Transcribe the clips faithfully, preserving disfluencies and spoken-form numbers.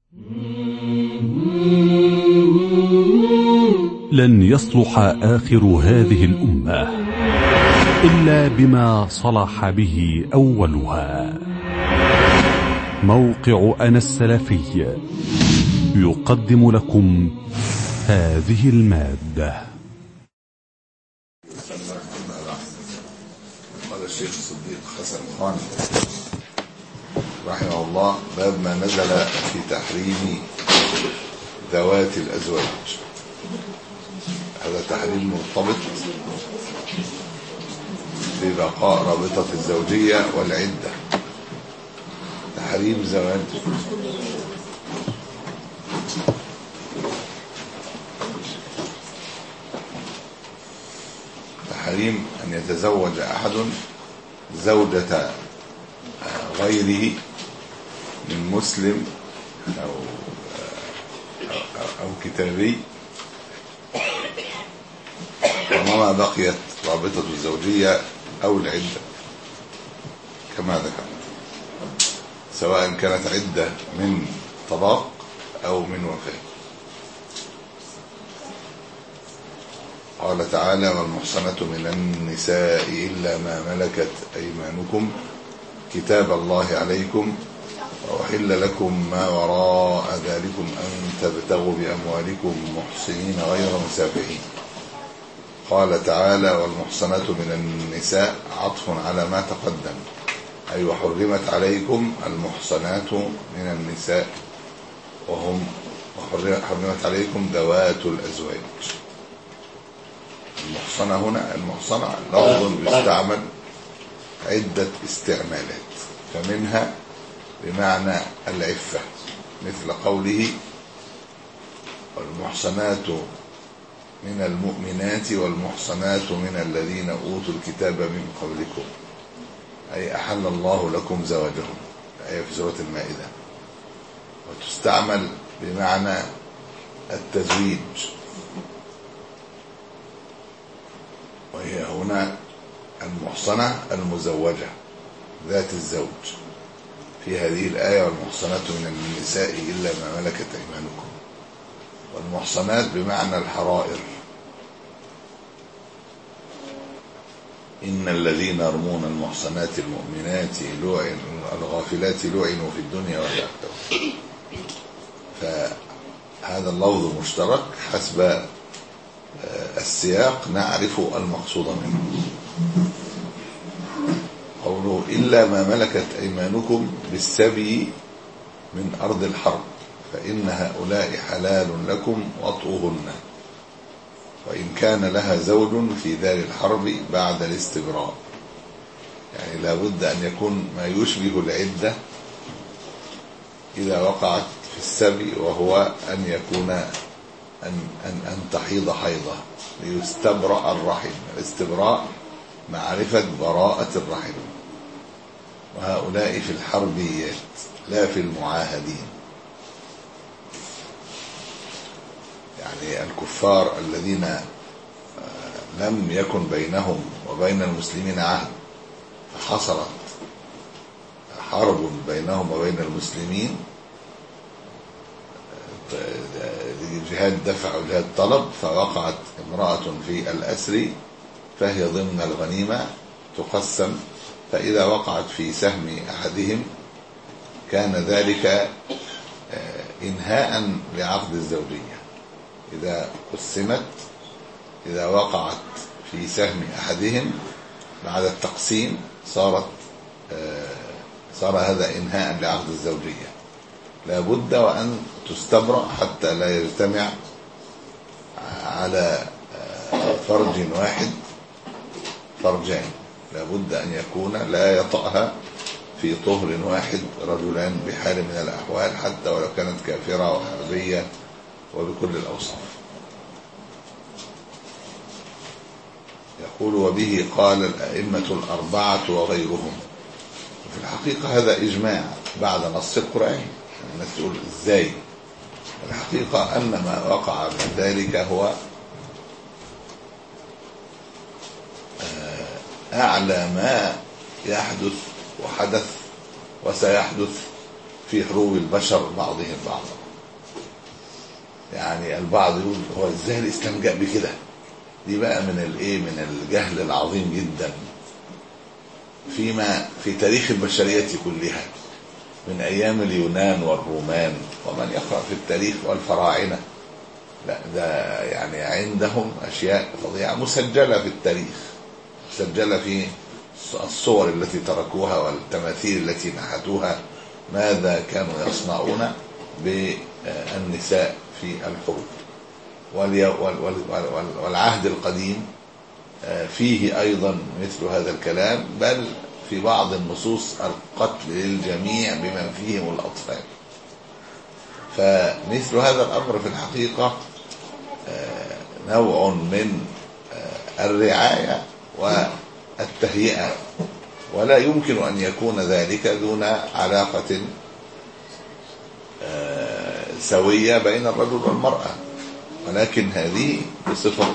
لن يصلح آخر هذه الأمة إلا بما صلح به أولها. موقع أنا السلفي يقدم لكم هذه المادة. قال الشيخ الصديق حسن خان رحمه الله: باب ما نزل في تحريم ذوات الأزواج. هذا تحريم مرتبط ببقاء رابطة الزوجية والعدة. تحريم زواج تحريم أن يتزوج أحد زوجة غيره من مسلم أو أو كتابي، وما بقيت رابطة الزوجية أو العدة كما ذكرنا، سواء كانت عدة من طلاق أو من وفاة. قال تعالى: والمحصنة من النساء إلا ما ملكت أيمانكم كتاب الله عليكم وأحل لكم ما وراء ذلكم أن تبتغوا بأموالكم محصنين غير مسافحين. قال تعالى: والمحصنة من النساء عطف على ما تقدم، أي وحرمت عليكم المحصنات من النساء، وهم وحرمت عليكم ذوات الأزواج. المحصنة هنا المحصنة لفظ يستعمل عدة استعمالات، فمنها بمعنى العفة، مثل قوله: والمحصنات من المؤمنات والمحصنات من الذين أوتوا الكتاب من قبلكم، أي أحل الله لكم زواجهم، الآية في سورة المائدة. وتستعمل بمعنى التزويج، وهي هنا المحصنة المزوجة ذات الزوج في هذه الآية: والمحصنات من النساء إلا ما ملكت أيمانكم. والمحصنات بمعنى الحرائر: إن الذين يرمون المحصنات المؤمنات الغافلات لعنوا في الدنيا والآخرة. فهذا اللفظ مشترك، حسب السياق نعرف المقصود منه. قوله إلا ما ملكت أيمانكم بالسبي من أرض الحرب فإن هؤلاء حلال لكم وطؤهن، وإن كان لها زوج في دار الحرب بعد الاستبراء. يعني لا بد أن يكون ما يشبه العدة إذا وقعت في السبي، وهو أن يكون أن, أن, أن تحيض حيضة ليستبرأ الرحم. الاستبراء معرفة براءة الرحم، وهؤلاء في الحربيات لا في المعاهدين. يعني الكفار الذين لم يكن بينهم وبين المسلمين عهد، فحصلت حرب بينهم وبين المسلمين، جهاد دفع وجهاد طلب، فوقعت امرأة في الأسر فهي ضمن الغنيمة تقسم، فإذا وقعت في سهم أحدهم كان ذلك إنهاء لعقد الزوجية. إذا قسمت، إذا وقعت في سهم أحدهم بعد التقسيم صارت صار هذا إنهاء لعقد الزوجية. لا بد وأن تستبرأ حتى لا يجتمع على فرج واحد فرجان، لا بد أن يكون لا يطأها في طهر واحد رجلان بحال من الأحوال، حتى ولو كانت كافرة وحربية وبكل الأوصاف. يقول: وبه قال الأئمة الأربعة وغيرهم. وفي الحقيقة هذا إجماع بعد نص القرآن. الناس تقول إزاي؟ الحقيقة أن ما وقع من ذلك هو أعلى ما يحدث وحدث وسيحدث في حروب البشر بعضهم بعضا. يعني البعض يقول هو ازاي الاسلام جاء بكده؟ دي بقى من الايه من الجهل العظيم جدا فيما في تاريخ البشرية كلها، من ايام اليونان والرومان ومن يقرأ في التاريخ والفراعنة. لا ده يعني عندهم اشياء فظيعة مسجلة في التاريخ، مسجلة في الصور التي تركوها والتماثيل التي نحتوها، ماذا كانوا يصنعون بالنساء في الحروب. والعهد القديم فيه أيضا مثل هذا الكلام، بل في بعض النصوص القتل للجميع بمن فيهم الأطفال. فمثل هذا الأمر في الحقيقة نوع من الرعاية والتهيئة، ولا يمكن أن يكون ذلك دون علاقة سوية بين الرجل والمرأة، ولكن هذه بصفة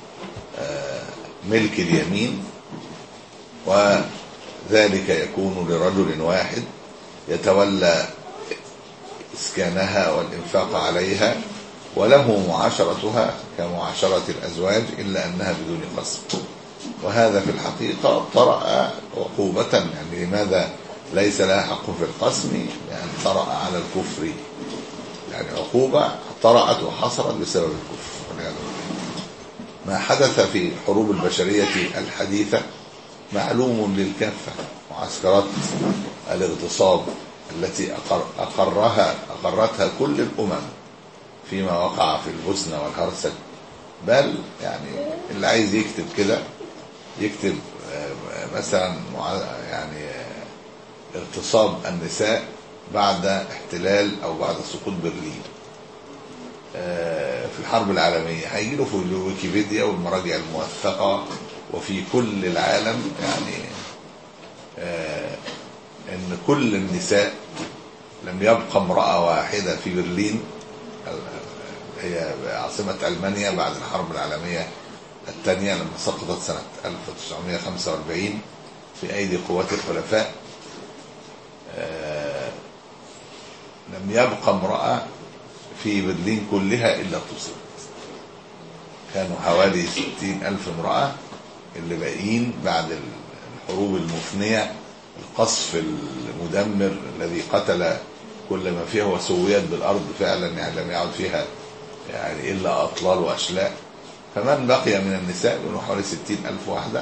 ملك اليمين، وذلك يكون لرجل واحد يتولى إسكانها والإنفاق عليها، وله معاشرتها كمعاشرة الأزواج إلا أنها بدون قسم. وهذا في الحقيقة طرأ عقوبة، يعني لماذا ليس لها حق في القسم؟ لأن يعني طرأ على الكفر، يعني عقوبة طرأت وحصلت بسبب الكفر. ما حدث في الحروب البشرية الحديثة معلوم للكافة. معسكرات الاغتصاب التي أقر أقرها أقرتها كل الأمم فيما وقع في البوسنة والهرسك، بل يعني اللي عايز يكتب كده يكتب مثلا يعني اغتصاب النساء بعد احتلال أو بعد سقوط برلين في الحرب العالمية، هيجيله في الويكيبيديا والمراجع الموثقة وفي كل العالم، يعني ان كل النساء لم يبقى امرأة واحدة في برلين، هي عاصمة ألمانيا بعد الحرب العالمية الثانية لما سقطت سنة ألف وتسعمائة وخمسة وأربعين في أيدي قوات الحلفاء، لم يبقى امرأة في برلين كلها إلا اغتصبت. كانوا حوالي ستين ألف امرأة اللي باقيين بعد الحروب المفنية، القصف المدمر الذي قتل كل ما فيها وسويت بالأرض فعلا، يعني لم يعد فيها يعني إلا أطلال وأشلاء. فمن بقي من النساء كانوا حوالي ستين ألف واحدة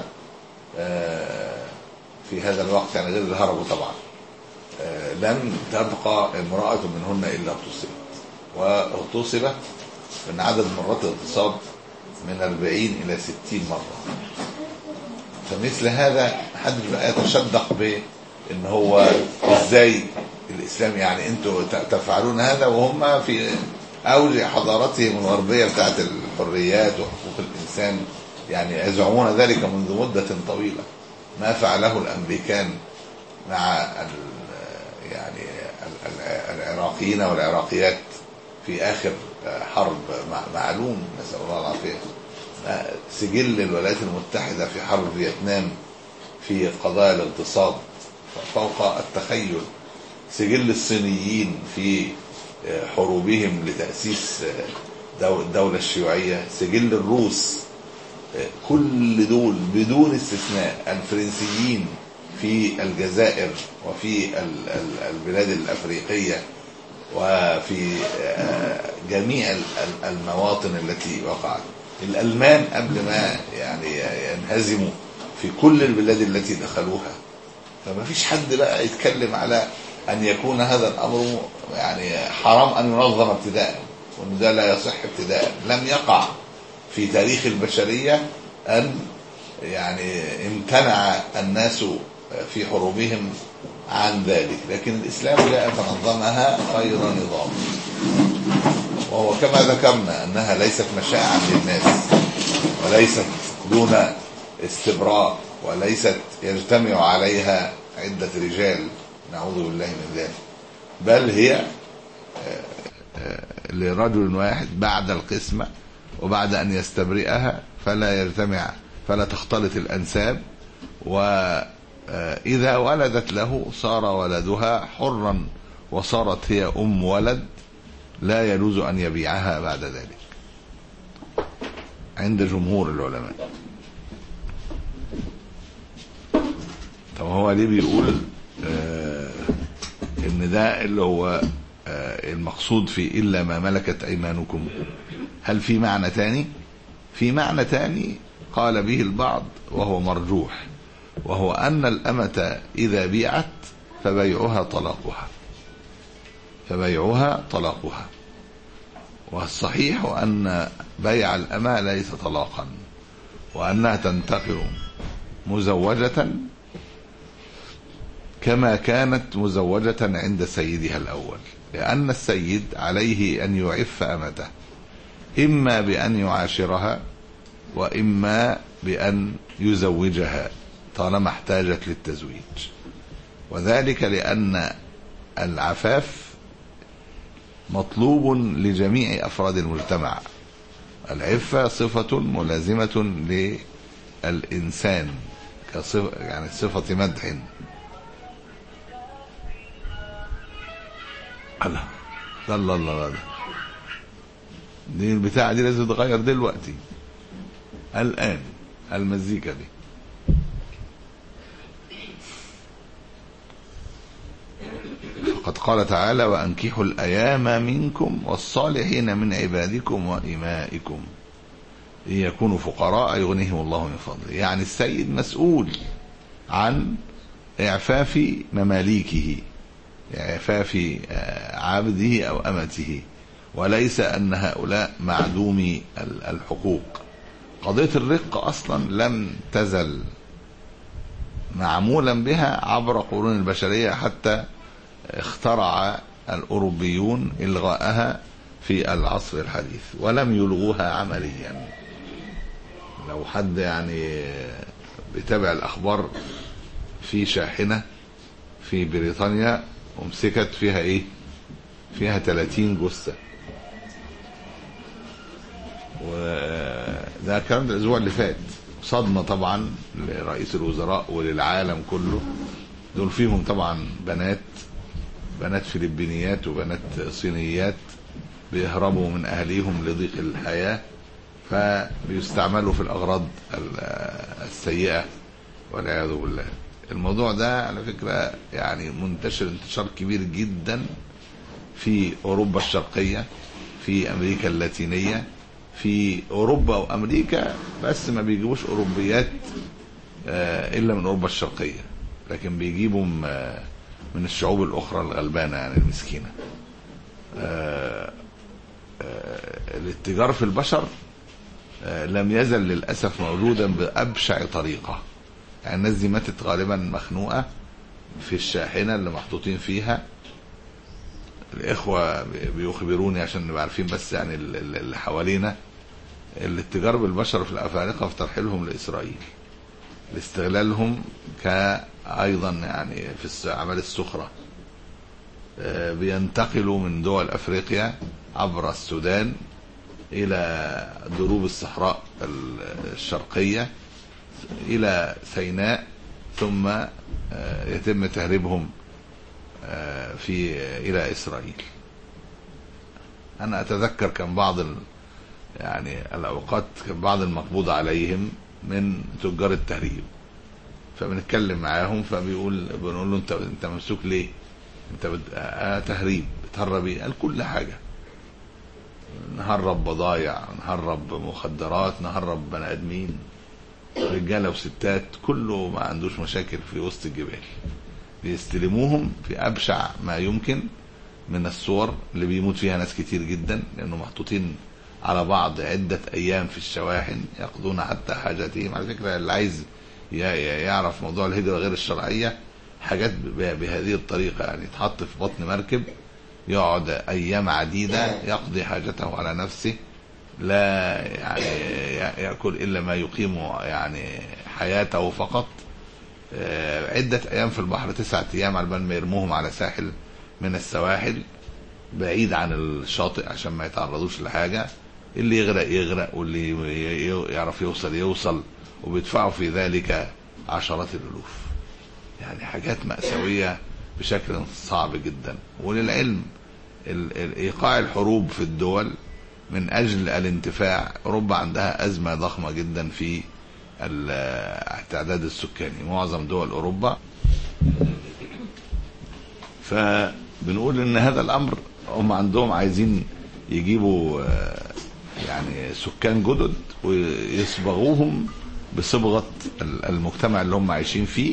في هذا الوقت، يعني غير اللي هربوا طبعا. لم تبقى امرأة منهن إلا اغتصبت، واغتصبت من عدد مرات الاغتصاب من أربعين إلى ستين مرة. فمثل هذا حدش بقى يتشدق بأن هو إزاي الإسلام يعني أنتوا تفعلون هذا وهم في أوج حضارتهم الغربية بتاعت الحريات وحقوق الإنسان، يعني يزعمون ذلك منذ مدة طويلة. ما فعله الأمريكان مع يعني العراقيين والعراقيات في آخر حرب معلوم، نسأل الله العافية. سجل الولايات المتحدة في حرب فيتنام في قضايا الاغتصاب فوق التخيل، سجل الصينيين في حروبهم لتأسيس الدولة الشيوعية، سجل الروس، كل دول بدون استثناء، الفرنسيين في الجزائر وفي البلاد الأفريقية وفي جميع المواطن التي وقعت. الألمان قبل ما يعني ينهزموا في كل البلاد التي دخلوها. فما فيش حد بقى يتكلم على أن يكون هذا الأمر يعني حرام أن ينظم ابتداء، وأن ده لا يصح ابتداء. لم يقع في تاريخ البشرية أن يعني امتنع الناس في حروبهم عن ذلك، لكن الإسلام جاء فنظمها خير نظام. وهو كما ذكرنا أنها ليست مشاعا للناس، وليست دون استبراء، وليست يجتمع عليها عدة رجال، نعوذ بالله من ذلك، بل هي لرجل واحد بعد القسمة، وبعد أن يستبرئها فلا يجتمع فلا تختلط الأنساب، وإذا ولدت له صار ولدها حرا وصارت هي أم ولد لا يجوز أن يبيعها بعد ذلك عند جمهور العلماء. طب هو ليه بيقول آه ان ده اللي هو آه المقصود في إلا ما ملكت أيمانكم؟ هل في معنى تاني؟ في معنى تاني قال به البعض وهو مرجوح، وهو أن الأمة إذا بيعت فبيعها طلاقها فبيعها طلاقها والصحيح أن بيع الأمة ليس طلاقا، وأنها تنتقل مزوجة كما كانت مزوجة عند سيدها الأول، لأن السيد عليه أن يعف أمته إما بأن يعاشرها وإما بأن يزوجها طالما احتاجت للتزويج، وذلك لأن العفاف مطلوب لجميع أفراد المجتمع. العفة صفة ملازمة للإنسان كصفة، يعني صفة مدح. الله الله الله الله دي البتاعة دي لازم تتغير دلوقتي الآن، المزيكا دي. فقد قال تعالى: وأنكحوا الأيام منكم والصالحين من عبادكم وإمائكم إن يكونوا فقراء يغنيهم الله من فضله. يعني السيد مسؤول عن إعفاف مماليكه، إعفاف عبده أو أمته، وليس أن هؤلاء معدومي الحقوق. قضية الرق أصلا لم تزل معمولا بها عبر قرون البشرية حتى اخترع الأوروبيون إلغاءها في العصر الحديث ولم يلغوها عمليا. لو حد يعني بيتابع الأخبار، في شاحنة في بريطانيا ومسكت فيها ايه فيها ثلاثين جثة، وده كان الأسبوع اللي فات. صدمة طبعا لرئيس الوزراء وللعالم كله. دول فيهم طبعا بنات بنات فلبينيات وبنات صينيات بيهربوا من أهليهم لضيق الحياة، فبيستعملوا في الأغراض السيئة والعياذ بالله. الموضوع ده على فكرة يعني منتشر انتشار كبير جدا في أوروبا الشرقية، في أمريكا اللاتينية، في أوروبا وأمريكا، بس ما بيجيبوش أوروبيات إلا من أوروبا الشرقية، لكن بيجيبوا من الشعوب الأخرى الغلبانة يعني المسكينة. الاتجار في البشر لم يزل للأسف موجودا بأبشع طريقة. يعني الناس دي ماتت غالبا مخنوقة في الشاحنة اللي محطوطين فيها. الإخوة بيخبروني عشان نبقى عارفين بس يعني اللي حوالينا، الاتجار بالبشر في الأفارقة في ترحيلهم لإسرائيل لاستغلالهم كأيضا يعني في أعمال السخرة. بينتقلوا من دول أفريقيا عبر السودان إلى دروب الصحراء الشرقية إلى سيناء، ثم يتم تهريبهم في إلى إسرائيل. أنا أتذكر كان بعض يعني الأوقات كان بعض المقبوض عليهم من تجار التهريب، فبنتكلم معاهم فبيقول بنقول له: أنت أنت ممسوك ليه؟ أنت بت... آه تهريب، بتهرب إيه؟ قال: كل حاجة، نهرب بضايع، نهرب مخدرات، نهرب بني آدمين، رجالة وستات، كله ما عندوش مشاكل في وسط الجبال. بيستلموهم في أبشع ما يمكن من الصور اللي بيموت فيها ناس كتير جدا، لأنه محطوطين على بعض عدة أيام في الشواحن يقضون حتى حاجاتهم. على فكرة اللي عايز يعرف موضوع الهجرة غير الشرعية، حاجات بهذه الطريقة، يعني يتحط في بطن مركب يقعد أيام عديدة يقضي حاجته على نفسه، لا يعني يأكل إلا ما يقيم يعني حياته فقط. عدة أيام في البحر، تسعة أيام على بال ما يرموهم على ساحل من السواحل بعيد عن الشاطئ عشان ما يتعرضوش لحاجة. اللي يغرق يغرق واللي يعرف يوصل يوصل، وبيدفعوا في ذلك عشرات الألوف. يعني حاجات مأساوية بشكل صعب جدا. وللعلم إيقاع الحروب في الدول من أجل الانتفاع. أوروبا عندها أزمة ضخمة جدا في التعداد السكاني، معظم دول أوروبا. فبنقول إن هذا الأمر هم عندهم عايزين يجيبوا يعني سكان جدد ويصبغوهم بصبغة المجتمع اللي هم عايشين فيه،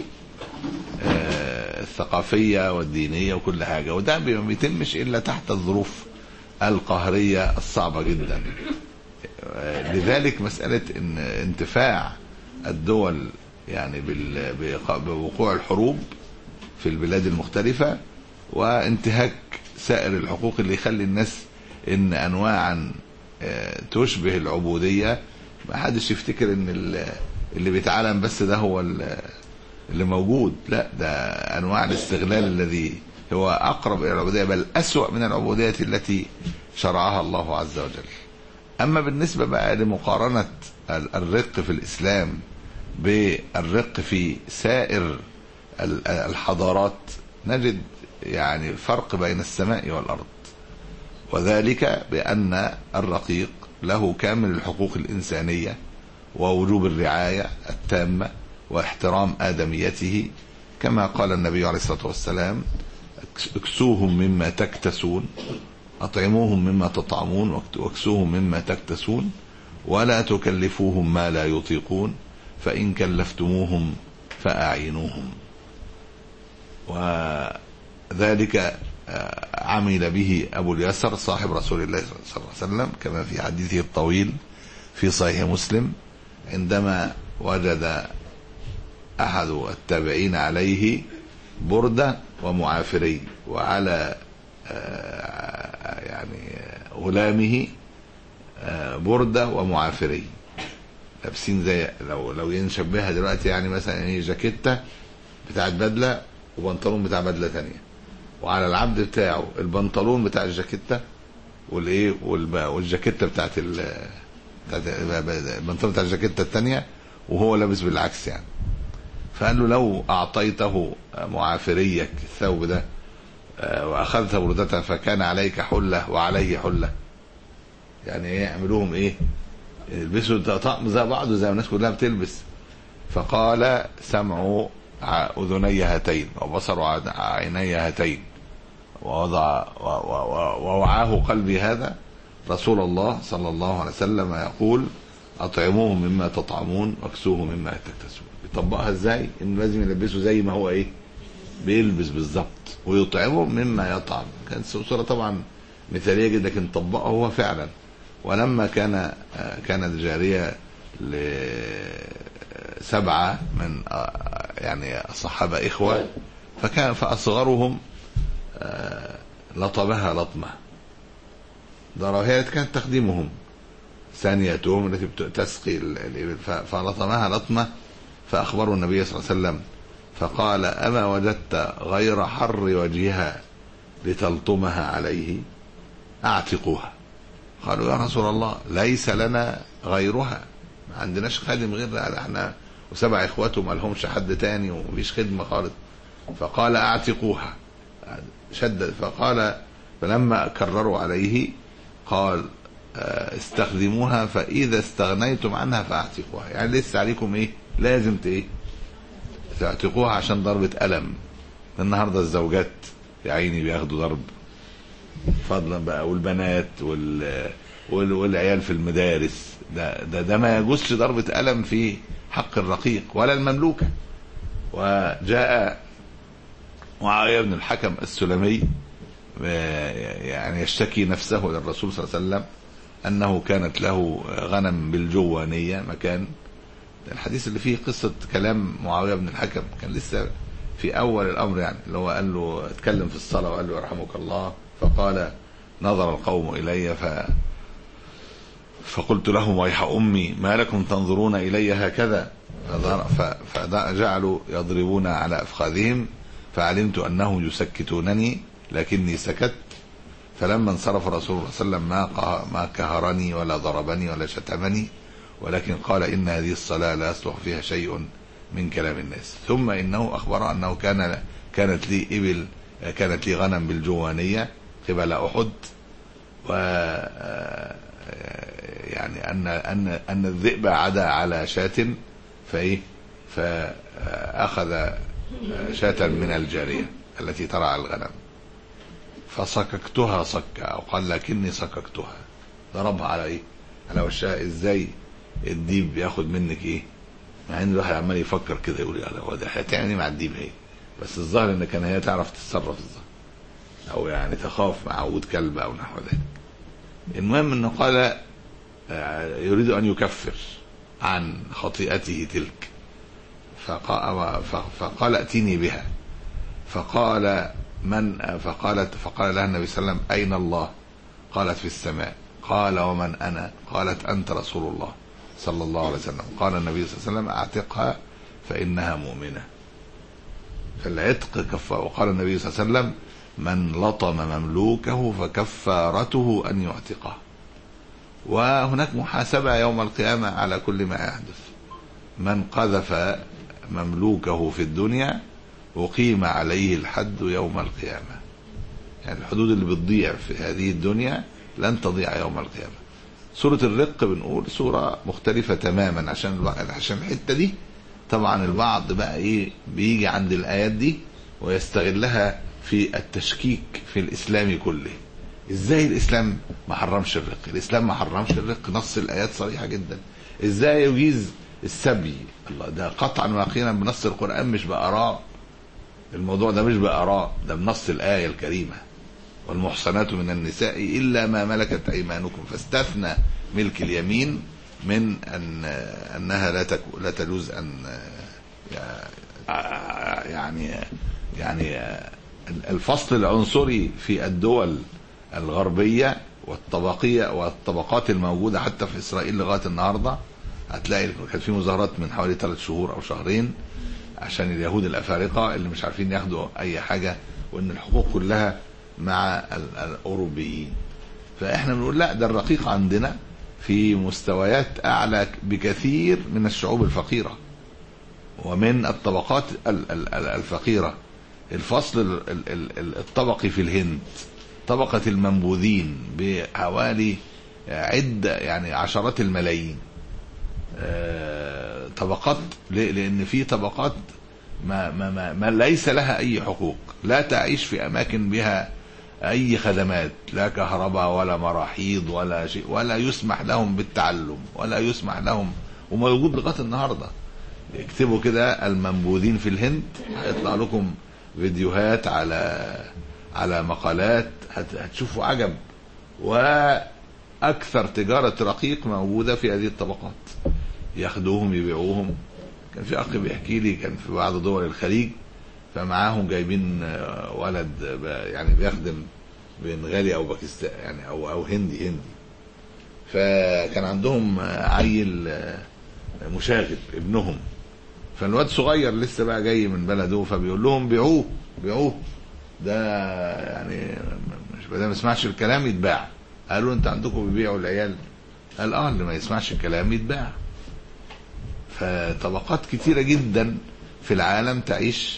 الثقافية والدينية وكل حاجة، وده ما بيتمش إلا تحت الظروف القهرية الصعبة جدا. لذلك مسألة إن انتفاع الدول يعني بوقوع الحروب في البلاد المختلفة وانتهاك سائر الحقوق اللي يخلي الناس إن أنواعا تشبه العبودية. ما حدش يفتكر إن اللي بيتعلم بس ده هو اللي موجود، لا، ده أنواع الاستغلال الذي هو أقرب إلى العبودية، بل أسوأ من العبودية التي شرعها الله عز وجل. أما بالنسبة بقى لمقارنة الرق في الإسلام بالرق في سائر الحضارات، نجد يعني فرق بين السماء والأرض، وذلك بأن الرقيق له كامل الحقوق الإنسانية ووجوب الرعاية التامة واحترام آدميته، كما قال النبي عليه الصلاة والسلام: اكسوهم مما تكتسون، أطعموهم مما تطعمون واكسوهم مما تكتسون، ولا تكلفوهم ما لا يطيقون، فإن كلفتموهم فأعينوهم. وذلك عمل به أبو اليسر صاحب رسول الله صلى الله عليه وسلم كما في حديثه الطويل في صحيح مسلم، عندما وجد أحد التابعين عليه بردة ومعافري، وعلى يعني غلامه بردة ومعافري، لابسين زي لو لو ينشبهها دلوقتي يعني مثلا يعني جاكيتة بتاعت بدلة وبنطلون بتاع بدلة تانية، وعلى العبد بتاعه البنطلون بتاع الجاكيتة والايه والجاكيتة بتاعت البنطلون بتاع الجاكيتة التانية، وهو لابس بالعكس يعني. فقال له: لو أعطيته معافريك الثوب ده وأخذت بردته فكان عليك حلة وعليه حلة، يعني ايه يعملوهم ايه؟ يلبسوا طقم زي بعض زي ما الناس كلها بتلبس. فقال: سمع أذني هاتين وبصر عيني هاتين ووضع ووعاه قلبي هذا رسول الله صلى الله عليه وسلم يقول: أطعموهم مما تطعمون واكسوهم مما تكتسون. يطبقها ازاي؟ ان لازم يلبسوا زي ما هو ايه بيلبس بالظبط، ويطعمهم مما يطعم. كانت صورة طبعا مثالية جدا، لكن طبقها هو فعلا. ولما كان كانت جارية لسبعة من يعني الصحابة إخوة، فكان فأصغرهم لطمها لطمة، ضربها كانت تخدمهم ثانيتهم التي تسقي الإبل، فلطمها لطمة. فأخبروا النبي صلى الله عليه وسلم فقال: أما وجدت غير حر وجهها لتلطمها عليه؟ أعتقوها. قالوا: يا رسول الله ليس لنا غيرها، ما عندناش خادم غير احنا وسبع اخواته ما لهمش حد تاني ومفيش خدمة خالص. فقال: أعتقوها. شدد فقال، فلما كرروا عليه قال: استخدموها فإذا استغنيتم عنها فأعتقوها. يعني لسه عليكم ايه؟ لازم ايه تعتقوها عشان ضربة ألم. النهاردة الزوجات يا عيني بياخدوا ضرب فضلا بقى، والبنات وال... والعيال في المدارس، ده, ده ده ما يجوزش ضربة ألم في حق الرقيق ولا المملوكة. وجاء معاوية بن الحكم السلمي يعني يشتكي نفسه للرسول صلى الله عليه وسلم أنه كانت له غنم بالجوانية مكان. الحديث اللي فيه قصة كلام معاوية بن الحكم كان لسه في أول الأمر، يعني اللي هو قال له اتكلم في الصلاة وقال له: يرحمك الله. فقال: نظر القوم إلي ف... فقلت لهم: ويح أمي ما لكم تنظرون إلي هكذا؟ فجعلوا يضربون على أفخاذهم، فعلمت أنهم يسكتونني لكني سكت. فلما انصرف رسول الله صلى الله عليه وسلم ما ما كهرني ولا ضربني ولا شتمني، ولكن قال: إن هذه الصلاة لا يصلح فيها شيء من كلام الناس. ثم إنه أخبر أنه كان كانت لي إبل كانت لي غنم بالجوانية قبل أحد، و يعني أن أن أن الذئب عدا على شاة فإيه فأخذ شاة من الجارية التي ترعى الغنم فصككتها صكة، أو قال لكني صككتها، ضربها على إيه على وشها. إزاي الديب ياخد منك إيه؟ مع إن الواحد عمال يفكر كده يقول يا هو ده هتعمل مع الديب هي، بس الظاهر إن كان هي تعرف تتصرف الظاهر، أو يعني تخاف مع عود كلب أو نحو ذلك. المهم إنه قال يريد أن يكفر عن خطيئته تلك، فقال, فقال ائتني بها، فقال من فقالت فقال لها النبي صلى الله عليه وسلم أين الله؟ قالت في السماء. قال ومن أنا؟ قالت أنت رسول الله صلى الله عليه وسلم. قال النبي صلى الله عليه وسلم اعتقها فإنها مؤمنة. فالعتق كفار. وقال النبي صلى الله عليه وسلم من لطم مملوكه فكفارته أن يعتقه. وهناك محاسبة يوم القيامة على كل ما يحدث. من قذف مملوكه في الدنيا وقيم عليه الحد يوم القيامة. يعني الحدود اللي بتضيع في هذه الدنيا لن تضيع يوم القيامة. سورة الرق بنقول سورة مختلفة تماما عشان عشان الحتة دي. طبعا البعض بقى ايه بيجي عند الآيات دي ويستغلها في التشكيك في الإسلام كله. ازاي الإسلام ما حرمش الرق؟ الإسلام ما حرمش الرق، نص الآيات صريحة جدا. ازاي يجيز السبي؟ الله، ده قطعا ويقينا بنص القرآن مش بآراء. الموضوع ده مش بآراء، ده بنص الآية الكريمة. والمحصنات من النساء إلا ما ملكت أيمانكم، فاستثنى ملك اليمين من أن أنها لا لا تجوز أن يعني يعني الفصل العنصري في الدول الغربية والطبقية والطبقات الموجودة حتى في إسرائيل لغاية النهاردة. هتلاقي كان في مظاهرات من حوالي ثلاث شهور أو شهرين عشان اليهود الأفارقة اللي مش عارفين ياخدوا أي حاجة، وإن الحقوق كلها مع الأوروبيين. فإحنا بنقول لا، ده الرقيق عندنا في مستويات أعلى بكثير من الشعوب الفقيرة ومن الطبقات الفقيرة. الفصل الطبقي في الهند، طبقة المنبوذين بحوالي عدة يعني عشرات الملايين. طبقات لأن في طبقات ما, ما, ما, ما ليس لها أي حقوق، لا تعيش في أماكن بها أي خدمات، لا كهرباء ولا مراحيض ولا شيء، ولا يسمح لهم بالتعلم ولا يسمح لهم، وموجود لغاية النهاردة. اكتبوا كده المنبوذين في الهند هيطلع لكم فيديوهات على على مقالات هتشوفوا عجب. وأكثر تجارة رقيق موجودة في هذه الطبقات، ياخدوهم يبيعوهم. كان في أخ بيحكي لي كان في بعض دول الخليج فمعاهم جايبين ولد يعني بيخدم بنغالي أو باكستان يعني أو أو هندي هندي فكان عندهم عيل مشاغب ابنهم، فالواد صغير لسه بقى جاي من بلده، فبيقول لهم بيعوه بيعوه ده يعني مش بدل ما يسمعش الكلام يتباع. قالوا انت عندكم بيبيعوا العيال؟ قال اه اللي ما يسمعش الكلام يتباع. فطبقات كتيرة جدا في العالم تعيش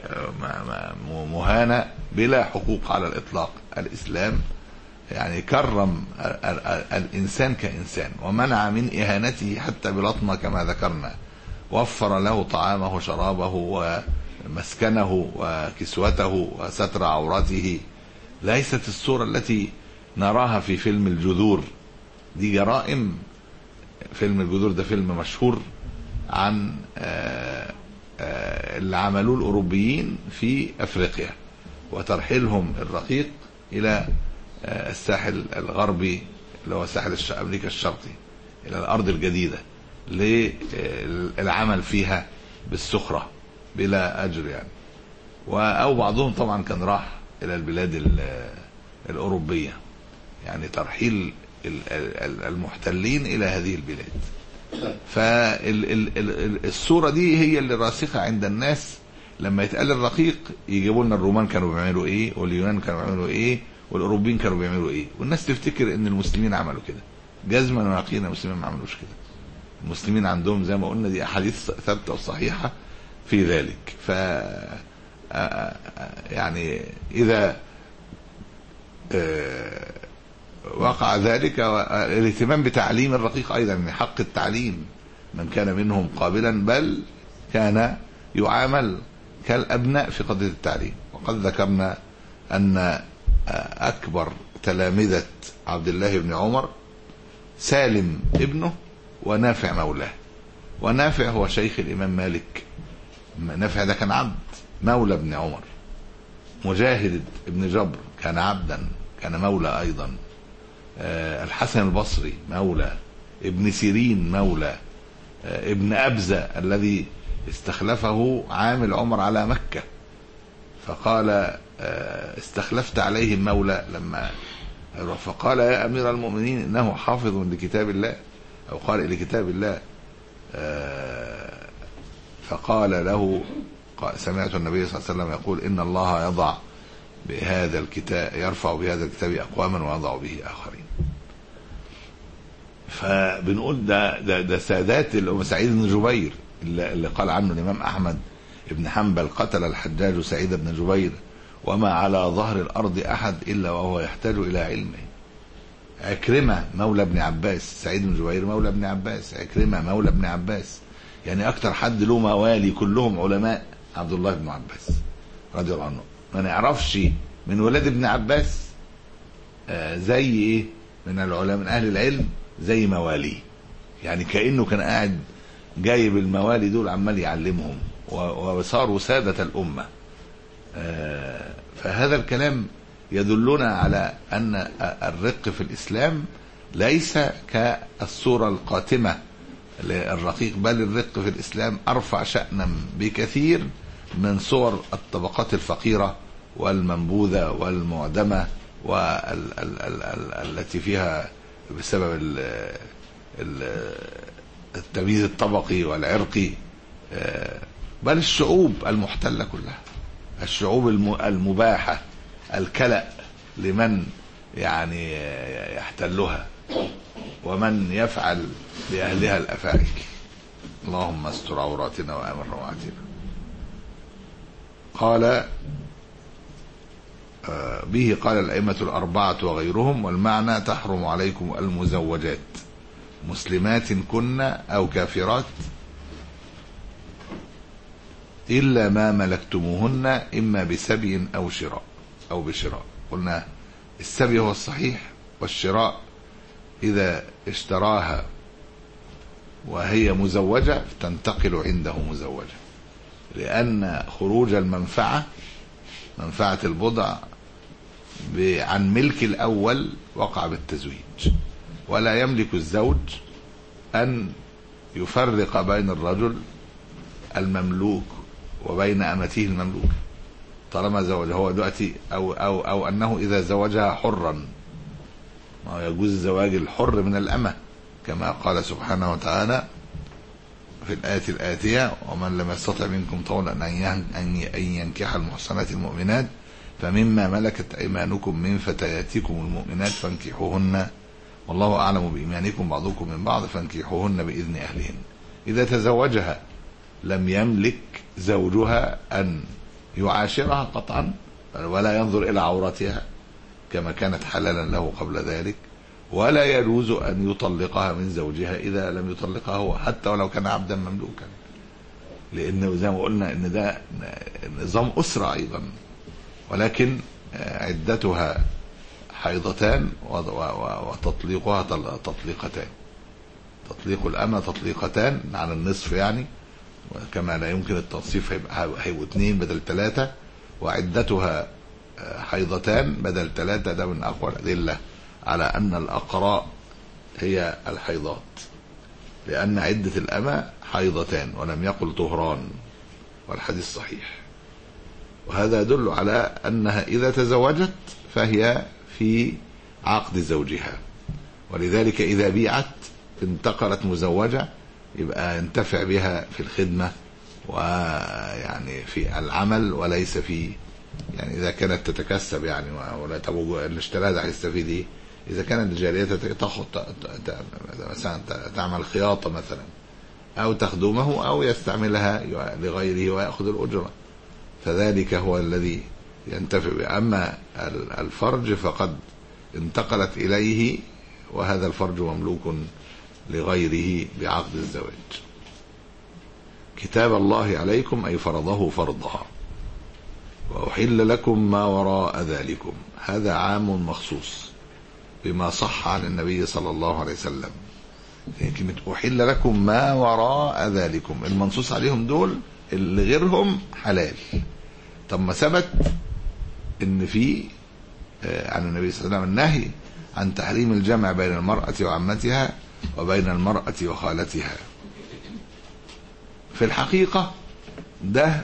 مهانة بلا حقوق على الإطلاق. الإسلام يعني كرم الإنسان كإنسان ومنع من إهانته حتى بلطمة كما ذكرنا، وفر له طعامه وشرابه ومسكنه وكسوته وستر عورته. ليست الصورة التي نراها في فيلم الجذور، دي جرائم. فيلم الجذور ده فيلم مشهور عن اللي عملوه الأوروبيين في أفريقيا وترحيلهم الرقيق إلى الساحل الغربي اللي هو ساحل أمريكا الشرقي، إلى الأرض الجديدة للعمل فيها بالسخرة بلا أجر يعني. أو بعضهم طبعا كان راح إلى البلاد الأوروبية، يعني ترحيل المحتلين إلى هذه البلاد. فالصورة دي هي اللي راسخة عند الناس. لما يتقال الرقيق يجيبوا لنا الرومان كانوا بيعملوا ايه، واليونان كانوا بيعملوا ايه، والاوروبيين كانوا بيعملوا ايه، والناس تفتكر ان المسلمين عملوا كده. جزما ويقينا المسلمين ما عملوش كده. المسلمين عندهم زي ما قلنا دي احاديث ثابته وصحيحه في ذلك. ف يعني إذا وقع ذلك. الاهتمام بتعليم الرقيق أيضا من حق التعليم من كان منهم قابلا، بل كان يعامل كالأبناء في قضية التعليم. وقد ذكرنا أن أكبر تلامذة عبد الله بن عمر سالم ابنه ونافع مولاه. ونافع هو شيخ الإمام مالك. نافع ده كان عبد مولى ابن عمر. مجاهد ابن جبر كان عبدا، كان مولى أيضا. الحسن البصري مولى. ابن سيرين مولى. ابن أبزة الذي استخلفه عامل عمر على مكة فقال استخلفت عليهم مولى، لما فقال يا أمير المؤمنين إنه حافظ لكتاب الله أو قارئ لكتاب الله. فقال له سمعت النبي صلى الله عليه وسلم يقول إن الله يضع بهذا الكتاب يرفع بهذا الكتاب أقواما ويضع به آخرين. فبنقول ده ده, ده سادات الأمة. سعيد بن جبير اللي قال عنه الإمام أحمد ابن حنبل قتل الحجاج سعيد بن جبير وما على ظهر الأرض أحد إلا وهو يحتاج إلى علمه. عكرمة مولى ابن عباس. سعيد بن جبير مولى ابن عباس. عكرمة مولى ابن عباس. يعني أكتر حد له موالي كلهم علماء عبد الله بن عباس رضي الله عنه. ما نعرفش من ولاد ابن عباس آه زي إيه من العلماء من أهل العلم زي مواليه. يعني كأنه كان قاعد جايب الموالي دول عمال يعلمهم وصاروا سادة الأمة. آه فهذا الكلام يدلنا على أن الرق في الإسلام ليس كالصورة القاتمة للرقيق، بل الرق في الإسلام أرفع شأنا بكثير من صور الطبقات الفقيرة والمنبوذة والمعدمة والتي فيها بسبب التمييز الطبقي والعرقي، بل الشعوب المحتلة كلها، الشعوب المباحة الكلأ لمن يعني يحتلها ومن يفعل لأهلها الأفاعيل. اللهم استر عوراتنا وآمن روعاتنا. قال به قال الأئمة الأربعة وغيرهم، والمعنى تحرم عليكم المزوجات مسلمات كن أو كافرات إلا ما ملكتموهن إما بسبي أو شراء أو بشراء. قلنا السبي هو الصحيح، والشراء إذا اشتراها وهي مزوجة تنتقل عنده مزوجة، لأن خروج المنفعة منفعة البضع عن ملك الأول وقع بالتزويج، ولا يملك الزوج أن يفرق بين الرجل المملوك وبين أمته المملوك طالما زوج هو دلوقتي، أو, أو, أو أنه إذا زوجها حرا، ما يجوز زواج الحر من الأمة كما قال سبحانه وتعالى في الآية الآتية: ومن لم يستطع منكم طولا أن ينكح المحصنات المؤمنات فمما ملكت أيمانكم من فتياتكم المؤمنات فانكحوهن والله أعلم بإيمانكم بعضكم من بعض فانكحوهن بإذن أهلهن. إذا تزوجها لم يملك زوجها أن يعاشرها قطعا ولا ينظر إلى عورتها كما كانت حلالا له قبل ذلك، ولا يجوز أن يطلقها من زوجها إذا لم يطلقها هو حتى ولو كان عبدا مملوكا، لأنه زي ما قلنا إن ده نظام أسرة أيضا، ولكن عدتها حيضتان وتطليقها تطليقتان. تطليق الأمة تطليقتان على النصف يعني، كما لا يمكن التنصيف هيبقوا اثنين بدل ثلاثة، وعدتها حيضتان بدل ثلاثة. ده من أقوى الأدلة على أن الأقراء هي الحيضات، لأن عدة الأمة حيضتان ولم يقل طهران، والحديث صحيح. وهذا يدل على أنها إذا تزوجت فهي في عقد زوجها، ولذلك إذا بيعت انتقلت مزوجة يبقى ينتفع بها في الخدمة ويعني في العمل، وليس في يعني إذا كانت تتكسب يعني ولا تبغى اللي اشتراها ده هيستفيد إيه؟ إذا كانت الجارية تاخد مثلا تعمل خياطة مثلا أو تخدمه أو يستعملها لغيره ويأخذ الأجرة، فذلك هو الذي ينتفع به. أما الفرج فقد انتقلت إليه، وهذا الفرج مملوك لغيره بعقد الزواج. كتاب الله عليكم أي فرضه فرضا، وأحل لكم ما وراء ذلكم، هذا عام مخصوص بما صح عن النبي صلى الله عليه وسلم. كلمة أحل لكم ما وراء ذلكم، المنصوص عليهم دول اللي غيرهم حلال. طب ما ثبت ان في عن النبي صلى الله عليه وسلم النهي عن تحريم الجمع بين المرأة وعمتها وبين المرأة وخالتها. في الحقيقة ده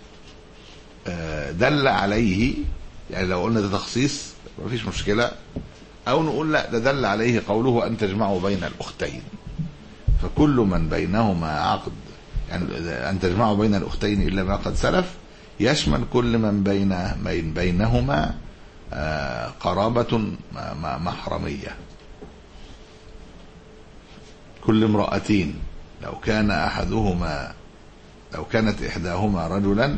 دل عليه، يعني لو قلنا ده تخصيص مفيش مشكلة، او نقول لا ده دل عليه قوله ان تجمعوا بين الاختين. فكل من بينهما عقد، يعني ان تجمعوا بين الاختين الا ما قد سلف، يشمل كل من بين بينهما قرابة محرمية. كل امرأتين لو كان احدهما لو كانت احداهما رجلا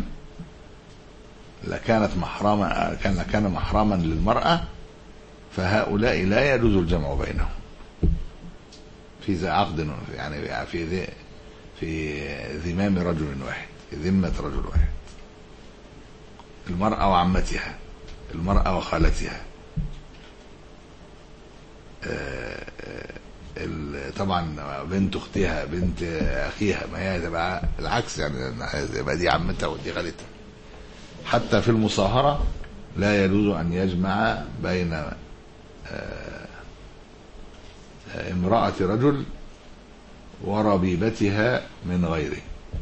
لكانت محرما كان لكان محرما للمرأة، فهؤلاء لا يجوز الجمع بينهم في ذا عقد، يعني في ذي في ذمام رجل واحد، في ذمة رجل واحد. المرأة وعمتها، المرأة وخالتها، طبعا بنت اختها، بنت اخيها، ما هي تبقى العكس، يعني يبقى دي عمتها ودي خالتها. حتى في المصاهرة لا يجوز ان يجمع بين امرأة رجل وربيبتها من غيره.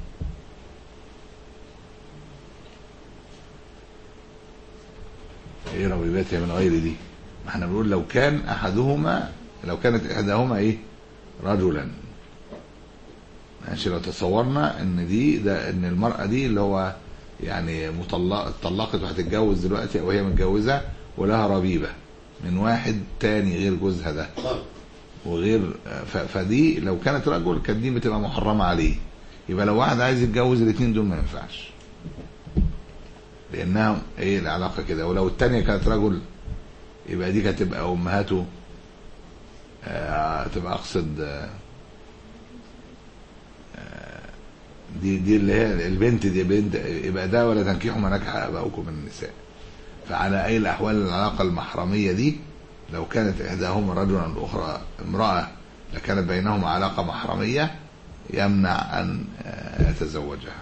ايه ربيبتها من غير دي؟ ما احنا بنقول لو كان احدهما لو كانت احداهما ايه رجلا، ماشي. لو تصورنا ان دي ده ان المرأة دي اللي هو يعني مطلقة اتطلقت وهتتجوز دلوقتي، او هي متجوزة ولها ربيبة من واحد تاني غير جوزها ده وغير، فدي لو كانت رجل كانت دي بتبقى محرمة عليه. يبقى لو واحد عايز يتجوز الاثنين دول ما ينفعش، لانها ايه العلاقة كده. ولو التانية كانت رجل يبقى دي كانت تبقى امهاته، آه تبقى اقصد آه دي دي اللي هي البنت دي بنت، يبقى ده ولا تنكحوا ما نكح اباؤكم من النساء. فعلى اي الاحوال العلاقة المحرمية دي لو كانت احداهما رجلا الاخرى امرأة لكانت بينهما علاقة محرمية يمنع ان يتزوجها.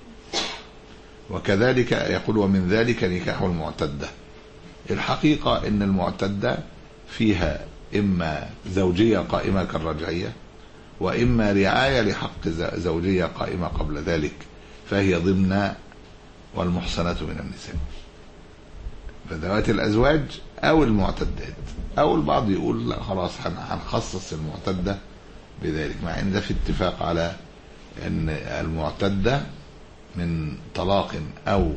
وكذلك يقول ومن ذلك نكاح المعتدة. الحقيقة ان المعتدة فيها اما زوجية قائمة كالرجعية، واما رعاية لحق زوجية قائمة قبل ذلك، فهي ضمن والمحصنات من النساء، فذوات الازواج او المعتدات. او البعض يقول لا خلاص هنخصص المعتدة بذلك، مع ان ده في اتفاق على ان المعتدة من طلاق او